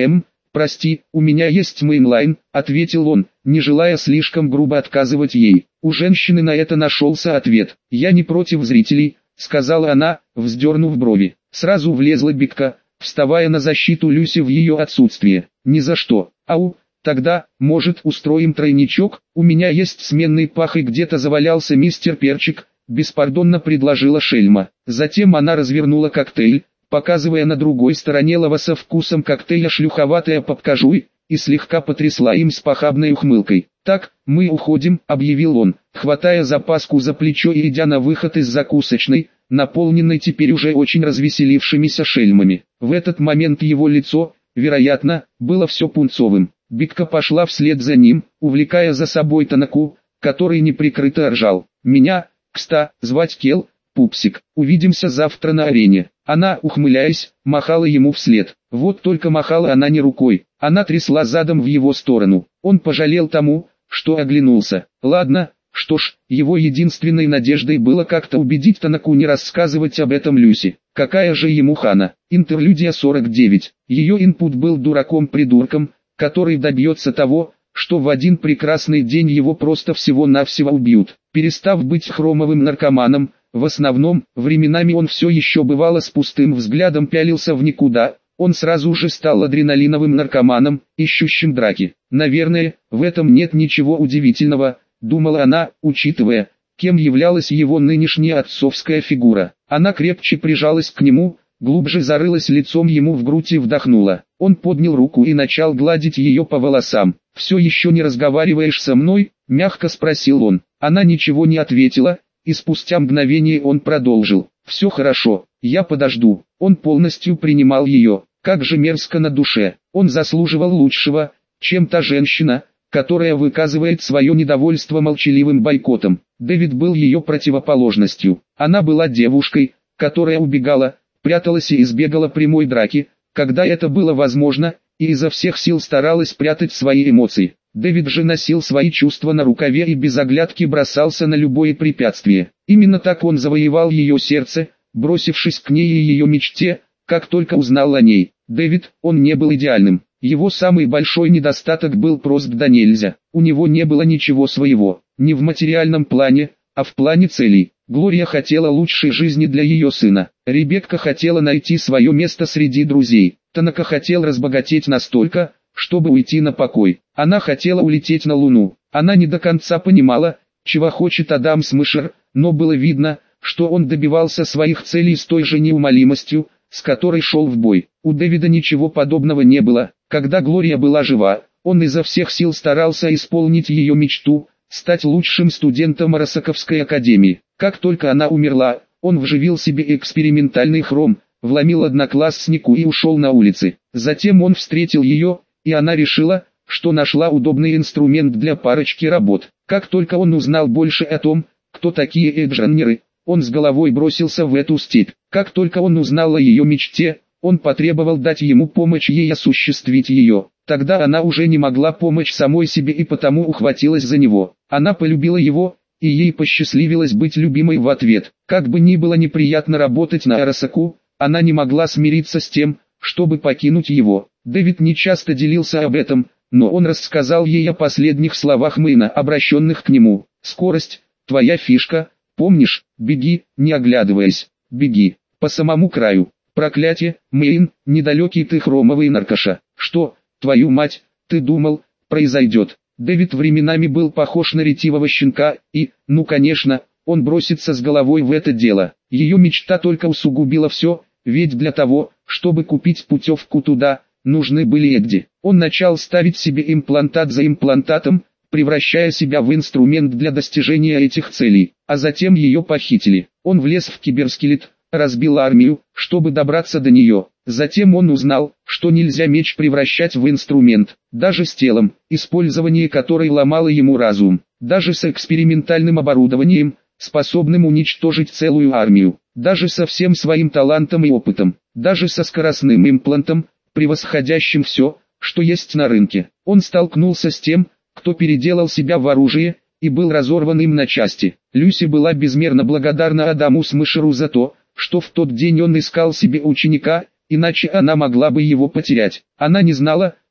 [SPEAKER 1] «Прости, у меня есть мейнлайн», — ответил он, не желая слишком грубо отказывать ей. У женщины на это нашелся ответ. «Я не против зрителей», — сказала она, вздернув брови. Сразу влезла Бекка, вставая на защиту Люси в ее отсутствие. «Ни за что. Ау, тогда, может, устроим тройничок? У меня есть сменный пах и где-то завалялся мистер Перчик», — беспардонно предложила Шельма. Затем она развернула коктейль, показывая на другой стороне лава со вкусом коктейля шлюховатая попкажуй, и слегка потрясла им с похабной ухмылкой. «Так, мы уходим», — объявил он, хватая запаску за плечо и идя на выход из закусочной, наполненной теперь уже очень развеселившимися шельмами. В этот момент его лицо, вероятно, было все пунцовым. Бекка пошла вслед за ним, увлекая за собой Танаку, который неприкрыто ржал. «Меня, кста, звать Кел, пупсик, увидимся завтра на арене». Она, ухмыляясь, махала ему вслед. Вот только махала она не рукой, она трясла задом в его сторону. Он пожалел тому, что оглянулся. Ладно, что ж, его единственной надеждой было как-то убедить Танаку не рассказывать об этом Люси. Какая же ему хана? Интерлюдия 49. Ее инпут был дураком-придурком, который добьется того, что в один прекрасный день его просто всего-навсего убьют. Перестав быть хромовым наркоманом, в основном, временами он все еще бывало с пустым взглядом пялился в никуда, он сразу же стал адреналиновым наркоманом, ищущим драки. Наверное, в этом нет ничего удивительного, думала она, учитывая, кем являлась его нынешняя отцовская фигура. Она крепче прижалась к нему, глубже зарылась лицом ему в грудь и вдохнула. Он поднял руку и начал гладить ее по волосам. «Все еще не разговариваешь со мной?» – мягко спросил он. Она ничего не ответила, и спустя мгновение он продолжил. «Все хорошо, я подожду». Он полностью принимал ее. Как же мерзко на душе. Он заслуживал лучшего, чем та женщина, которая выказывает свое недовольство молчаливым бойкотом. Дэвид был ее противоположностью. Она была девушкой, которая убегала, пряталась и избегала прямой драки, когда это было возможно, и изо всех сил старалась спрятать свои эмоции. Дэвид же носил свои чувства на рукаве и без оглядки бросался на любое препятствие. Именно так он завоевал ее сердце, бросившись к ней и ее мечте, как только узнал о ней. Дэвид, он не был идеальным. Его самый большой недостаток был прост да нельзя. У него не было ничего своего, не в материальном плане, а в плане целей. Глория хотела лучшей жизни для ее сына. Ребекка хотела найти свое место среди друзей. Танака хотел разбогатеть настолько, чтобы уйти на покой. Она хотела улететь на Луну. Она не до конца понимала, чего хочет Адам Смышер, но было видно, что он добивался своих целей с той же неумолимостью, с которой шел в бой. У Дэвида ничего подобного не было. Когда Глория была жива, он изо всех сил старался исполнить ее мечту, стать лучшим студентом Арасаковской академии. Как только она умерла, он вживил себе экспериментальный хром, вломил однокласснику и ушел на улицы. Затем он встретил ее, и она решила, что нашла удобный инструмент для парочки работ. Как только он узнал больше о том, кто такие эджаннеры, он с головой бросился в эту степь. Как только он узнал о ее мечте, он потребовал дать ему помочь ей осуществить ее. Тогда она уже не могла помочь самой себе и потому ухватилась за него. Она полюбила его, и ей посчастливилось быть любимой в ответ. Как бы ни было неприятно работать на Арасаку, она не могла смириться с тем, чтобы покинуть его. Дэвид не часто делился об этом, но он рассказал ей о последних словах Мэйна, обращенных к нему. «Скорость, твоя фишка, помнишь, беги, не оглядываясь, беги, по самому краю». «Проклятие, Мэйн, недалекий ты хромовый наркоша, что, твою мать, ты думал, произойдет?» Дэвид временами был похож на ретивого щенка, и, ну конечно, он бросится с головой в это дело. Ее мечта только усугубила все, ведь для того, чтобы купить путевку туда, нужны были Эдди. Он начал ставить себе имплантат за имплантатом, превращая себя в инструмент для достижения этих целей, а затем ее похитили. Он влез в киберскелет, разбил армию, чтобы добраться до нее. Затем он узнал, что нельзя меч превращать в инструмент, даже с телом, использование которой ломало ему разум, даже с экспериментальным оборудованием, способным уничтожить целую армию, даже со всем своим талантом и опытом, даже со скоростным имплантом, превосходящим все, что есть на рынке. Он столкнулся с тем, кто переделал себя в оружие, и был разорван им на части. Люси была безмерно благодарна Адаму Смышеру за то, что в тот день он искал себе ученика, иначе она могла бы его потерять. Она не знала,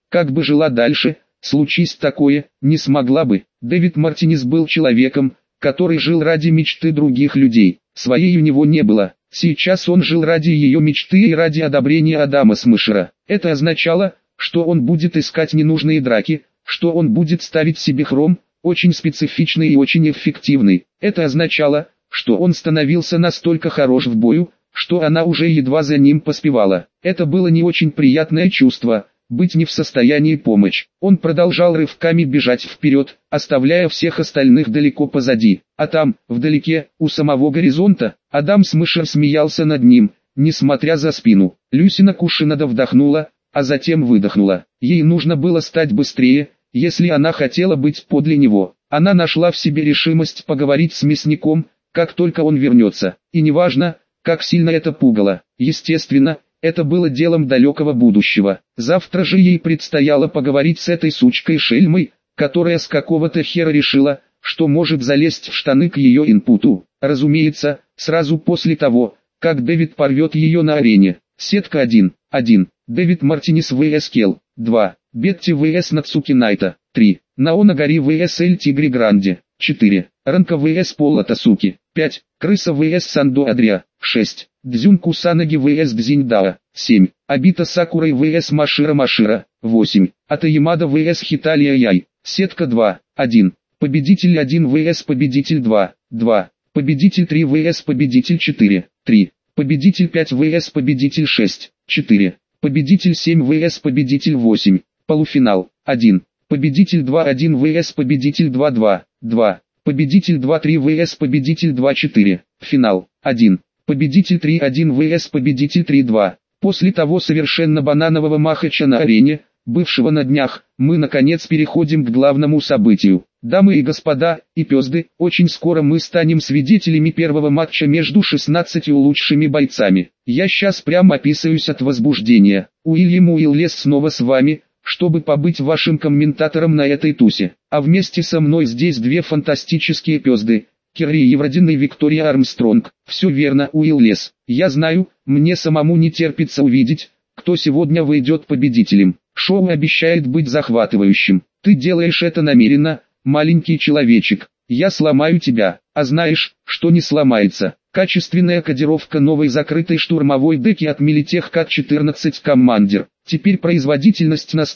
[SPEAKER 1] Как бы жила дальше, случись такое, не смогла бы. Дэвид Мартинес был человеком, который жил ради мечты других людей. Своей у него не было. Сейчас он жил ради ее мечты и ради одобрения Адама Смешера. Это означало, что он будет искать ненужные драки, что он будет ставить себе хром, очень специфичный и очень эффективный. Это означало, что он становился настолько хорош в бою, что она уже едва за ним поспевала. Это было не очень приятное чувство, быть не в состоянии помочь. Он продолжал рывками бежать вперед, оставляя всех остальных далеко позади. А там, вдалеке, у самого горизонта, Адам Смешер смеялся над ним, несмотря за спину. Люсина Кушинада вдохнула, а затем выдохнула. Ей нужно было стать быстрее, если она хотела быть подле него. Она нашла в себе решимость поговорить с мясником, как только он вернется. И неважно, как сильно это пугало. Естественно, это было делом далекого будущего. Завтра же ей предстояло поговорить с этой сучкой-шельмой, которая с какого-то хера решила, что может залезть в штаны к ее инпуту. Разумеется, сразу после того, как Дэвид порвет ее на арене. Сетка 1. Дэвид Мартинес vs Келл. 2. Бетти vs Нацуки Найта. 3. Наона Гори vs Эль Тигри Гранде. 4. Ранка vs Пола Тасуки. 5. Крыса vs Сандо Адрия. 6. Дзюн Кусанаги vs Дзиньдао. 7. Абита Сакурой vs Машира. 8. Атаямада vs Хиталия Яй. Сетка 2. Победитель 1 vs победитель 2. Победитель 3 vs победитель 4. Победитель 5 vs победитель 6. 4. Победитель 7 vs победитель 8. Полуфинал. 1. Победитель 2-1 vs победитель 2-2. Победитель 2-3 vs победитель 2-4. Финал. 1. Победитель 3-1 vs победитель 3-2. После того совершенно бананового махача на арене, бывшего на днях, мы наконец переходим к главному событию. Дамы и господа, и пёзды, очень скоро мы станем свидетелями первого матча между 16 лучшими бойцами. Я сейчас прямо описываюсь от возбуждения. Уильям Уиллес снова с вами, чтобы побыть вашим комментатором на этой тусе. А вместе со мной здесь две фантастические пёзды, Керри Евродин и Виктория Армстронг. Все верно, Уиллес. Я знаю, мне самому не терпится увидеть, кто сегодня выйдет победителем. Шоу обещает быть захватывающим. Ты делаешь это намеренно, маленький человечек. Я сломаю тебя, а знаешь, что не сломается. Качественная кодировка новой закрытой штурмовой деки от Militech Cat-14 Commander. Теперь производительность на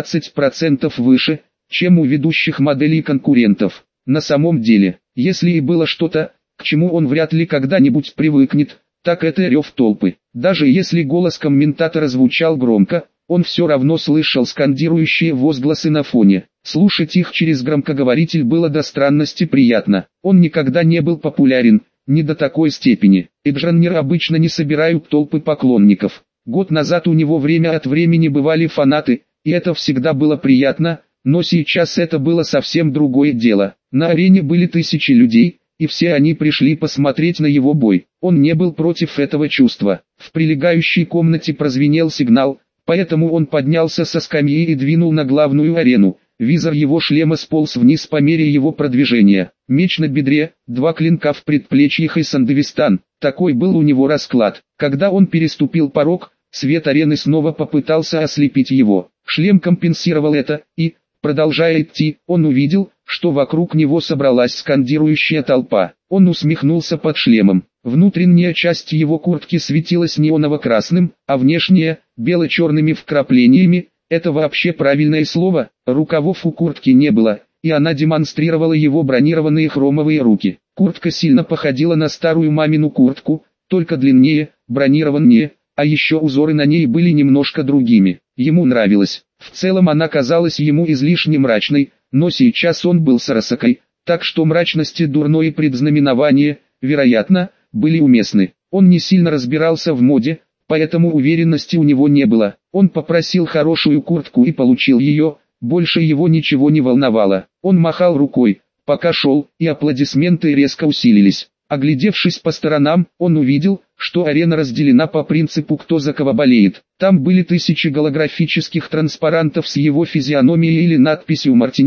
[SPEAKER 1] 113% выше, чем у ведущих моделей конкурентов. На самом деле, если и было что-то, к чему он вряд ли когда-нибудь привыкнет, так это рев толпы. Даже если голос комментатора звучал громко, он все равно слышал скандирующие возгласы на фоне. Слушать их через громкоговоритель было до странности приятно. Он никогда не был популярен, не до такой степени. Эджаннеры обычно не собирают толпы поклонников. Год назад у него время от времени бывали фанаты, и это всегда было приятно, но сейчас это было совсем другое дело. На арене были тысячи людей, и все они пришли посмотреть на его бой. Он не был против этого чувства. В прилегающей комнате прозвенел сигнал, поэтому он поднялся со скамьи и двинул на главную арену. Визор его шлема сполз вниз по мере его продвижения. Меч на бедре, два клинка в предплечьях и сандевистан. Такой был у него расклад. Когда он переступил порог, свет арены снова попытался ослепить его. Шлем компенсировал это, и, продолжая идти, он увидел, что вокруг него собралась скандирующая толпа. Он усмехнулся под шлемом. Внутренняя часть его куртки светилась неоново-красным, а внешняя – бело-черными вкраплениями. Это вообще правильное слово, рукавов у куртки не было, и она демонстрировала его бронированные хромовые руки. Куртка сильно походила на старую мамину куртку, только длиннее, бронированнее, а еще узоры на ней были немножко другими. Ему нравилось. В целом она казалась ему излишне мрачной, но сейчас он был сарасакой, так что мрачности дурное предзнаменование, вероятно, были уместны. Он не сильно разбирался в моде, поэтому уверенности у него не было. Он попросил хорошую куртку и получил ее, больше его ничего не волновало. Он махал рукой, пока шел, и аплодисменты резко усилились. Оглядевшись по сторонам, он увидел, что арена разделена по принципу «кто за кого болеет». Там были тысячи голографических транспарантов с его физиономией или надписью «Мартинес»,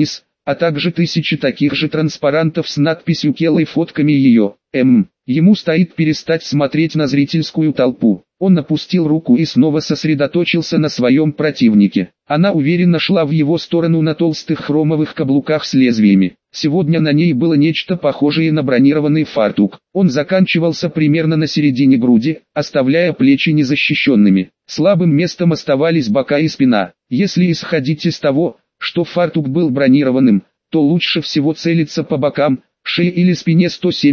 [SPEAKER 1] а также тысячи таких же транспарантов с надписью Келла и фотками ее. Ему стоит перестать смотреть на зрительскую толпу. Он опустил руку и снова сосредоточился на своем противнике. Она уверенно шла в его сторону на толстых хромовых каблуках с лезвиями. Сегодня на ней было нечто похожее на бронированный фартук. Он заканчивался примерно на середине груди, оставляя плечи незащищенными. Слабым местом оставались бока и спина. Если исходить из того, что фартук был бронированным, то лучше всего целиться по бокам, шее или спине.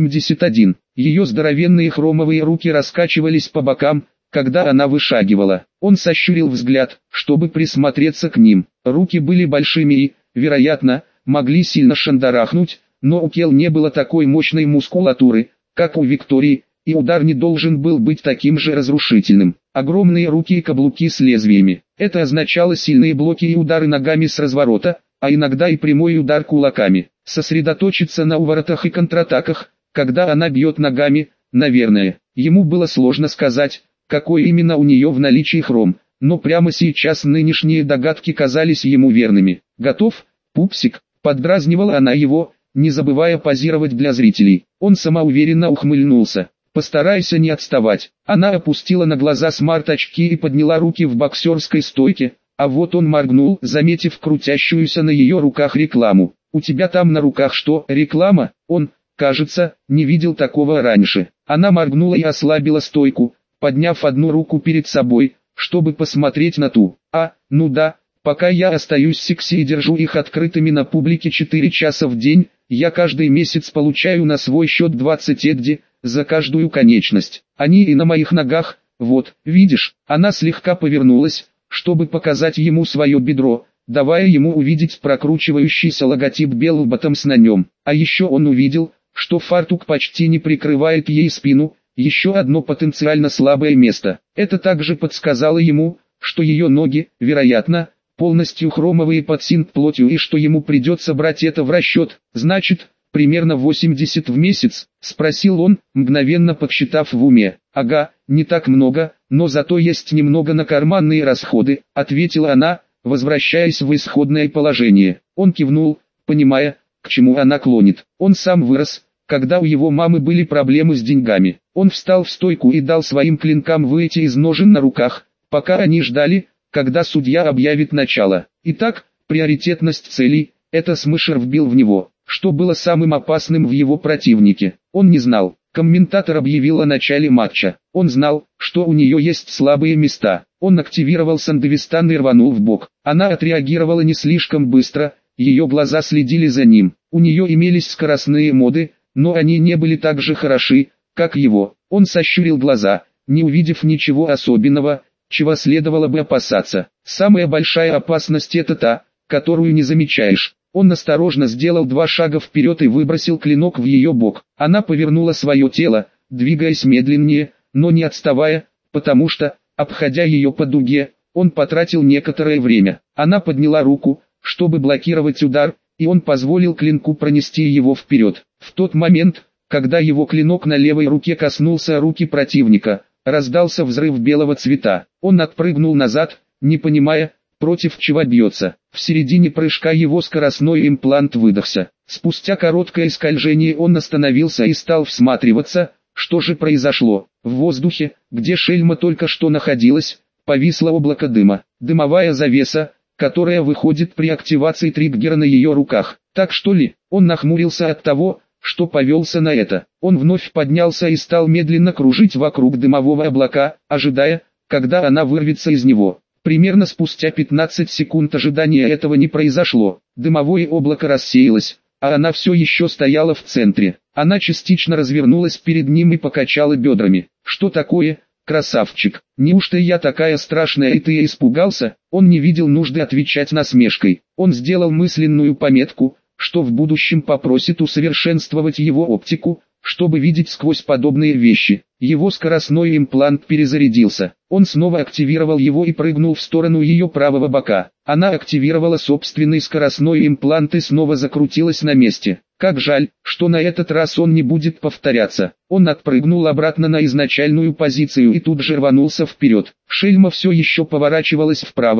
[SPEAKER 1] 171. Ее здоровенные хромовые руки раскачивались по бокам, когда она вышагивала. Он сощурил взгляд, чтобы присмотреться к ним. Руки были большими и, вероятно, могли сильно шандарахнуть, но у Кел не было такой мощной мускулатуры, как у Виктории, и удар не должен был быть таким же разрушительным. Огромные руки и каблуки с лезвиями. Это означало сильные блоки и удары ногами с разворота, а иногда и прямой удар кулаками. Сосредоточиться на уворотах и контратаках, когда она бьет ногами, наверное. Ему было сложно сказать, какой именно у нее в наличии хром, но прямо сейчас нынешние догадки казались ему верными. «Готов, пупсик?» — поддразнивала она его, не забывая позировать для зрителей. Он самоуверенно ухмыльнулся. «Постарайся не отставать». Она опустила на глаза смарт-очки и подняла руки в боксерской стойке, а вот он моргнул, заметив крутящуюся на ее руках рекламу. «У тебя там на руках что, реклама?» Он, кажется, не видел такого раньше. Она моргнула и ослабила стойку, подняв одну руку перед собой, чтобы посмотреть на ту. Ну да, пока я остаюсь секси и держу их открытыми на публике 4 часа в день, я каждый месяц получаю на свой счет 20 эдди за каждую конечность. Они и на моих ногах, вот, видишь?» Она слегка повернулась, чтобы показать ему свое бедро, давая ему увидеть прокручивающийся логотип Bell Bottoms на нем. А еще он увидел, что фартук почти не прикрывает ей спину, еще одно потенциально слабое место. Это также подсказало ему, что ее ноги, вероятно, полностью хромовые под синт-плотью и что ему придется брать это в расчет. «Значит, примерно 80 в месяц?» — спросил он, мгновенно подсчитав в уме. «Ага, не так много, но зато есть немного на карманные расходы», — ответила она, возвращаясь в исходное положение. Он кивнул, понимая, к чему она клонит. Он сам вырос, когда у его мамы были проблемы с деньгами. Он встал в стойку и дал своим клинкам выйти из ножен на руках, пока они ждали, когда судья объявит начало. Итак, приоритетность целей, это Смешер вбил в него, что было самым опасным в его противнике. Он не знал. Комментатор объявил о начале матча. Он знал, что у нее есть слабые места. Он активировал Сандевистан и рванул в бок. Она отреагировала не слишком быстро, ее глаза следили за ним. У нее имелись скоростные моды, но они не были так же хороши, как его. Он сощурил глаза, не увидев ничего особенного, чего следовало бы опасаться. Самая большая опасность — это та, которую не замечаешь. Он осторожно сделал 2 шага вперед и выбросил клинок в ее бок. Она повернула свое тело, двигаясь медленнее, но не отставая, потому что, обходя ее по дуге, он потратил некоторое время. Она подняла руку, чтобы блокировать удар, и он позволил клинку пронести его вперед. В тот момент, когда его клинок на левой руке коснулся руки противника, раздался взрыв белого цвета. Он отпрыгнул назад, не понимая, против чего бьется. В середине прыжка его скоростной имплант выдохся. Спустя короткое скольжение он остановился и стал всматриваться, что же произошло. В воздухе, где шельма только что находилась, повисло облако дыма. Дымовая завеса, которая выходит при активации триггера на ее руках. Так что ли? Он нахмурился от того, что повелся на это. Он вновь поднялся и стал медленно кружить вокруг дымового облака, ожидая, когда она вырвется из него. Примерно спустя 15 секунд ожидания этого не произошло. Дымовое облако рассеялось, а она все еще стояла в центре. Она частично развернулась перед ним и покачала бедрами. «Что такое, красавчик? Неужто я такая страшная и ты испугался?» Он не видел нужды отвечать насмешкой. Он сделал мысленную пометку, что в будущем попросит усовершенствовать его оптику, чтобы видеть сквозь подобные вещи. Его скоростной имплант перезарядился. Он снова активировал его и прыгнул в сторону ее правого бока. Она активировала собственный скоростной имплант и снова закрутилась на месте. Как жаль, что на этот раз он не будет повторяться. Он отпрыгнул обратно на изначальную позицию и тут же рванулся вперед. Шельма все еще поворачивалась вправо.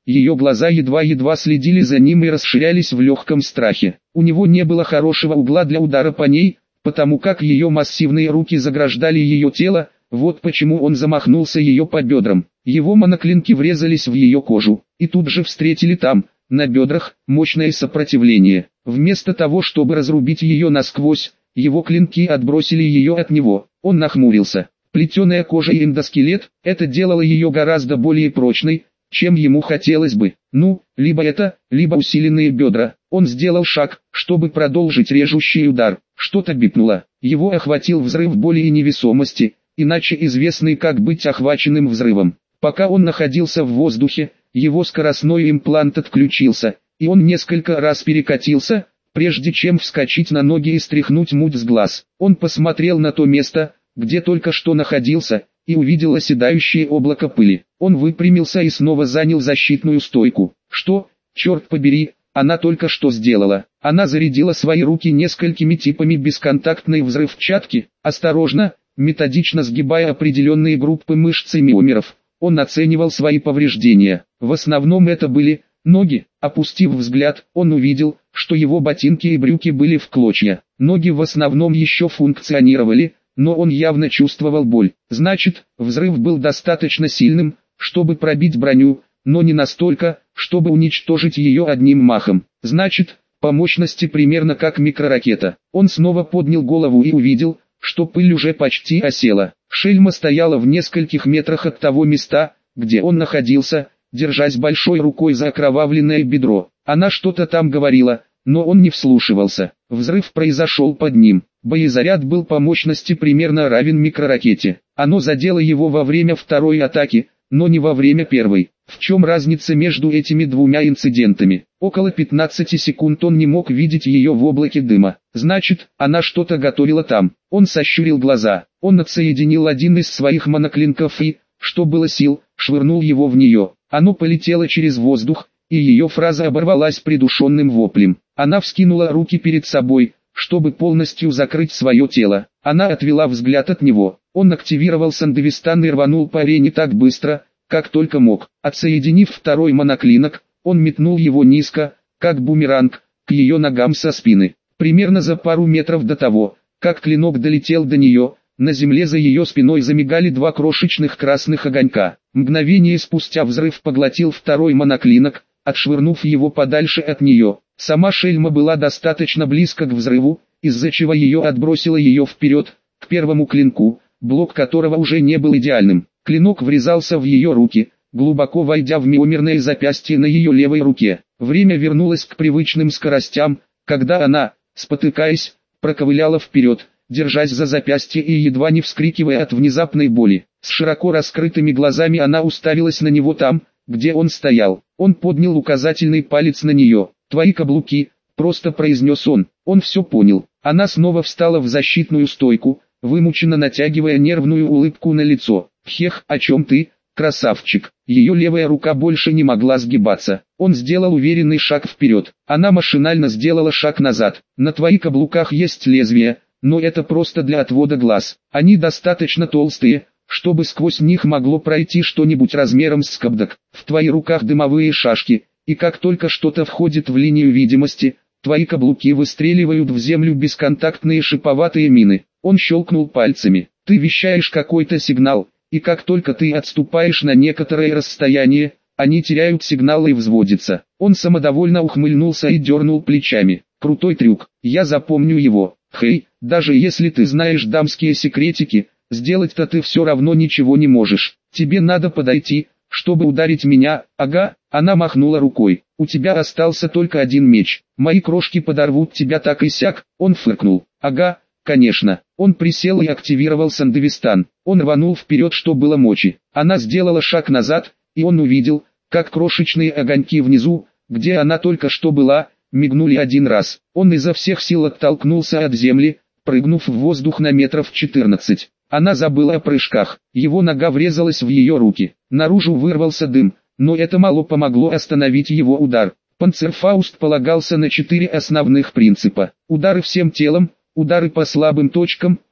[SPEAKER 1] ее глаза едва-едва следили за ним и расширялись в легком страхе. У него не было хорошего угла для удара по ней, потому как ее массивные руки заграждали ее тело, вот почему он замахнулся ее по бедрам. Его моноклинки врезались в ее кожу, и тут же встретили там, на бедрах, мощное сопротивление. Вместо того, чтобы разрубить ее насквозь, его клинки отбросили ее от него. Он нахмурился. Плетеная кожа и эндоскелет, это делало ее гораздо более прочной, чем ему хотелось бы. Ну, либо это, либо усиленные бедра. Он сделал шаг, чтобы продолжить режущий удар. Что-то бипнуло. Его охватил взрыв боли и невесомости, иначе известный как быть охваченным взрывом. Пока он находился в воздухе, его скоростной имплант отключился, и он несколько раз перекатился, прежде чем вскочить на ноги и стряхнуть муть с глаз. Он посмотрел на то место, где только что находился, и увидел оседающее облако пыли. Он выпрямился и снова занял защитную стойку. Что, черт побери, она только что сделала? Она зарядила свои руки несколькими типами бесконтактной взрывчатки, осторожно, методично сгибая определенные группы мышц и миомеров. Он оценивал свои повреждения. В основном это были ноги. Опустив взгляд, он увидел, что его ботинки и брюки были в клочья. Ноги в основном еще функционировали, но он явно чувствовал боль. Значит, взрыв был достаточно сильным, чтобы пробить броню, но не настолько, чтобы уничтожить ее одним махом. Значит, по мощности примерно как микроракета. Он снова поднял голову и увидел, что пыль уже почти осела. Шельма стояла в нескольких метрах от того места, где он находился, держась большой рукой за окровавленное бедро. Она что-то там говорила, но он не вслушивался. Взрыв произошел под ним. Боезаряд был по мощности примерно равен микроракете. Оно задело его во время второй атаки, но не во время первой. В чем разница между этими двумя инцидентами? Около 15 секунд он не мог видеть ее в облаке дыма. Значит, она что-то готовила там. Он сощурил глаза. Он отсоединил один из своих моноклинков и, что было сил, швырнул его в нее. Оно полетело через воздух, и ее фраза оборвалась придушенным воплем. Она вскинула руки перед собой, чтобы полностью закрыть свое тело. Она отвела взгляд от него. Он активировал Сандевистан и рванул по арене так быстро, как только мог. Отсоединив второй моноклинок, он метнул его низко, как бумеранг, к ее ногам со спины. Примерно за пару метров до того, как клинок долетел до нее, на земле за ее спиной замигали два крошечных красных огонька. Мгновение спустя взрыв поглотил второй моноклинок, отшвырнув его подальше от нее. Сама Шельма была достаточно близко к взрыву, из-за чего ее отбросило ее вперед, к первому клинку, блок которого уже не был идеальным. Клинок врезался в ее руки, глубоко войдя в миомерное запястье на ее левой руке. Время вернулось к привычным скоростям, когда она, спотыкаясь, проковыляла вперед, держась за запястье и едва не вскрикивая от внезапной боли. С широко раскрытыми глазами она уставилась на него там, где он стоял. Он поднял указательный палец на нее. «Твои каблуки», — просто произнес он. Он все понял. Она снова встала в защитную стойку, вымученно натягивая нервную улыбку на лицо. «Хех, о чем ты, красавчик?» Ее левая рука больше не могла сгибаться. Он сделал уверенный шаг вперед. Она машинально сделала шаг назад. «На твоих каблуках есть лезвие, но это просто для отвода глаз. Они достаточно толстые, чтобы сквозь них могло пройти что-нибудь размером с кабдак. В твоих руках дымовые шашки, и как только что-то входит в линию видимости, твои каблуки выстреливают в землю бесконтактные шиповатые мины». Он щелкнул пальцами. «Ты вещаешь какой-то сигнал, и как только ты отступаешь на некоторое расстояние, они теряют сигнал и взводятся». Он самодовольно ухмыльнулся и дернул плечами. «Крутой трюк, я запомню его. Хей, даже если ты знаешь дамские секретики, сделать-то ты все равно ничего не можешь. Тебе надо подойти, чтобы ударить меня». «Ага», она махнула рукой. «У тебя остался только один меч. Мои крошки подорвут тебя так и сяк». Он фыркнул. «Ага, конечно». Он присел и активировал Сандевистан. Он рванул вперед, что было мочи. Она сделала шаг назад, и он увидел, как крошечные огоньки внизу, где она только что была, мигнули один раз. Он изо всех сил оттолкнулся от земли, прыгнув в воздух на метров 14. Она забыла о прыжках. Его нога врезалась в ее руки. Наружу вырвался дым, но это мало помогло остановить его удар. Панцерфауст полагался на 4 основных принципа. Удары всем телом, удары по слабым точкам,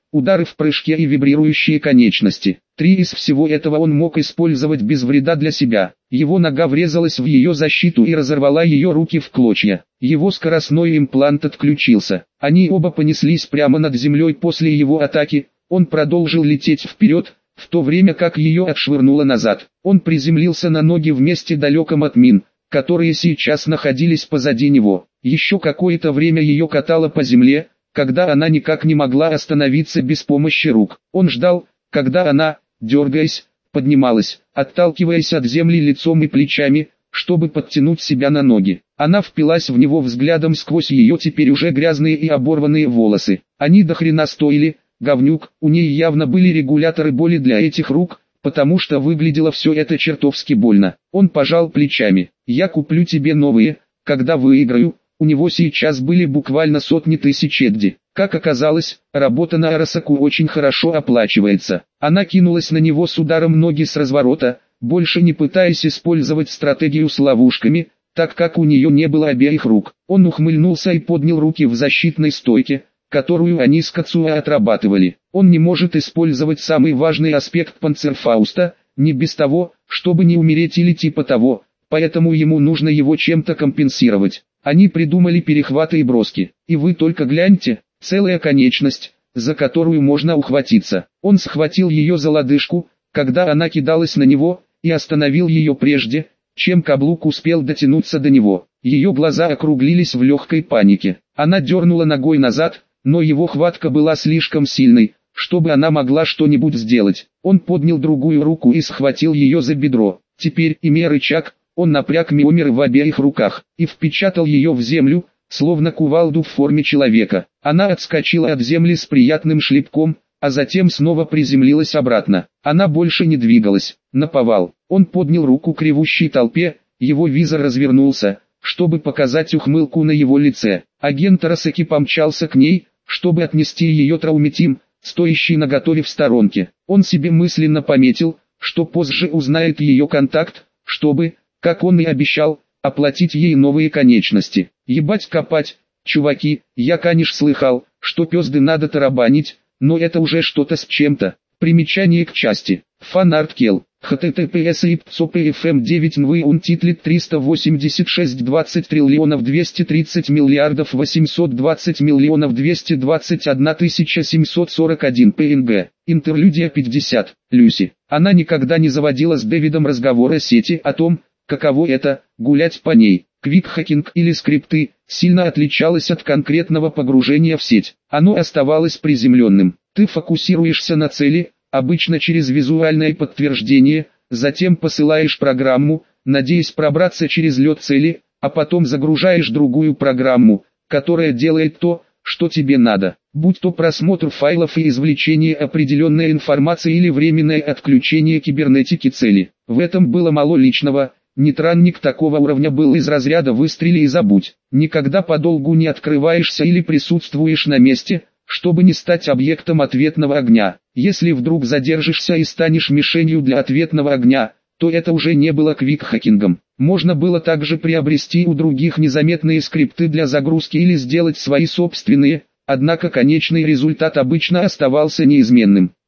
[SPEAKER 1] удары в прыжке и вибрирующие конечности. 3 из всего этого он мог использовать без вреда для себя. Его нога врезалась в ее защиту и разорвала ее руки в клочья. Его скоростной имплант отключился. Они оба понеслись прямо над землей после его атаки. Он продолжил лететь вперед, в то время как ее отшвырнуло назад. Он приземлился на ноги в месте далеком от мин, которые сейчас находились позади него. Еще какое-то время ее катало по земле, когда она никак не могла остановиться без помощи рук. Он ждал, когда она, дергаясь, поднималась, отталкиваясь от земли лицом и плечами, чтобы подтянуть себя на ноги. Она впилась в него взглядом сквозь ее теперь уже грязные и оборванные волосы. Они до хрена стоили, говнюк, у ней явно были регуляторы боли для этих рук, потому что выглядело все это чертовски больно. Он пожал плечами. «Я куплю тебе новые, когда выиграю». У него сейчас были буквально сотни тысяч эдди. Как оказалось, работа на Арасаку очень хорошо оплачивается. Она кинулась на него с ударом ноги с разворота, больше не пытаясь использовать стратегию с ловушками, так как у нее не было обеих рук. Он ухмыльнулся и поднял руки в защитной стойке, которую они с Кацуо отрабатывали. Он не может использовать самый важный аспект панцерфауста, не без того, чтобы не умереть или типа того, поэтому ему нужно его чем-то компенсировать. Они придумали перехваты и броски. И вы только гляньте, целая конечность, за которую можно ухватиться. Он схватил ее за лодыжку, когда она кидалась на него, и остановил ее прежде, чем каблук успел дотянуться до него. Ее глаза округлились в легкой панике. Она дернула ногой назад, но его хватка была слишком сильной, чтобы она могла что-нибудь сделать. Он поднял другую руку и схватил ее за бедро. Теперь, имея рычаг, он напряг миомеры в обеих руках и впечатал ее в землю, словно кувалду в форме человека. Она отскочила от земли с приятным шлепком, а затем снова приземлилась обратно. Она больше не двигалась. Наповал. Он поднял руку к ревущей толпе, его визор развернулся, чтобы показать ухмылку на его лице. Агент Арасаки помчался к ней, чтобы отнести ее трауматим, стоящий наготове в сторонке. Он себе мысленно пометил, что позже узнает ее контакт, чтобы, как он и обещал, оплатить ей новые конечности. Ебать копать, чуваки, я конечно слыхал, что пёзды надо тарабанить, но это уже что-то с чем-то. Примечание к части. Фанарткел. https ipsopfm 9 nv унтитлит 386 20 триллионов 230 миллиардов 820 миллионов 221 741 png. Интерлюдия 50. Люси. Она никогда не заводила с Дэвидом разговор о сети о том, каково это – гулять по ней. Квикхакинг или скрипты сильно отличалось от конкретного погружения в сеть. Оно оставалось приземленным. Ты фокусируешься на цели, обычно через визуальное подтверждение, затем посылаешь программу, надеясь пробраться через лед цели, а потом загружаешь другую программу, которая делает то, что тебе надо. Будь то просмотр файлов и извлечение определенной информации или временное отключение кибернетики цели. В этом было мало личного. Нейтранник такого уровня был из разряда «выстрели и забудь». Никогда подолгу не открываешься или присутствуешь на месте, чтобы не стать объектом ответного огня. Если вдруг задержишься и станешь мишенью для ответного огня, то это уже не было квикхакингом. Можно было также приобрести у других незаметные скрипты для загрузки или сделать свои собственные, однако конечный результат обычно оставался неизменным.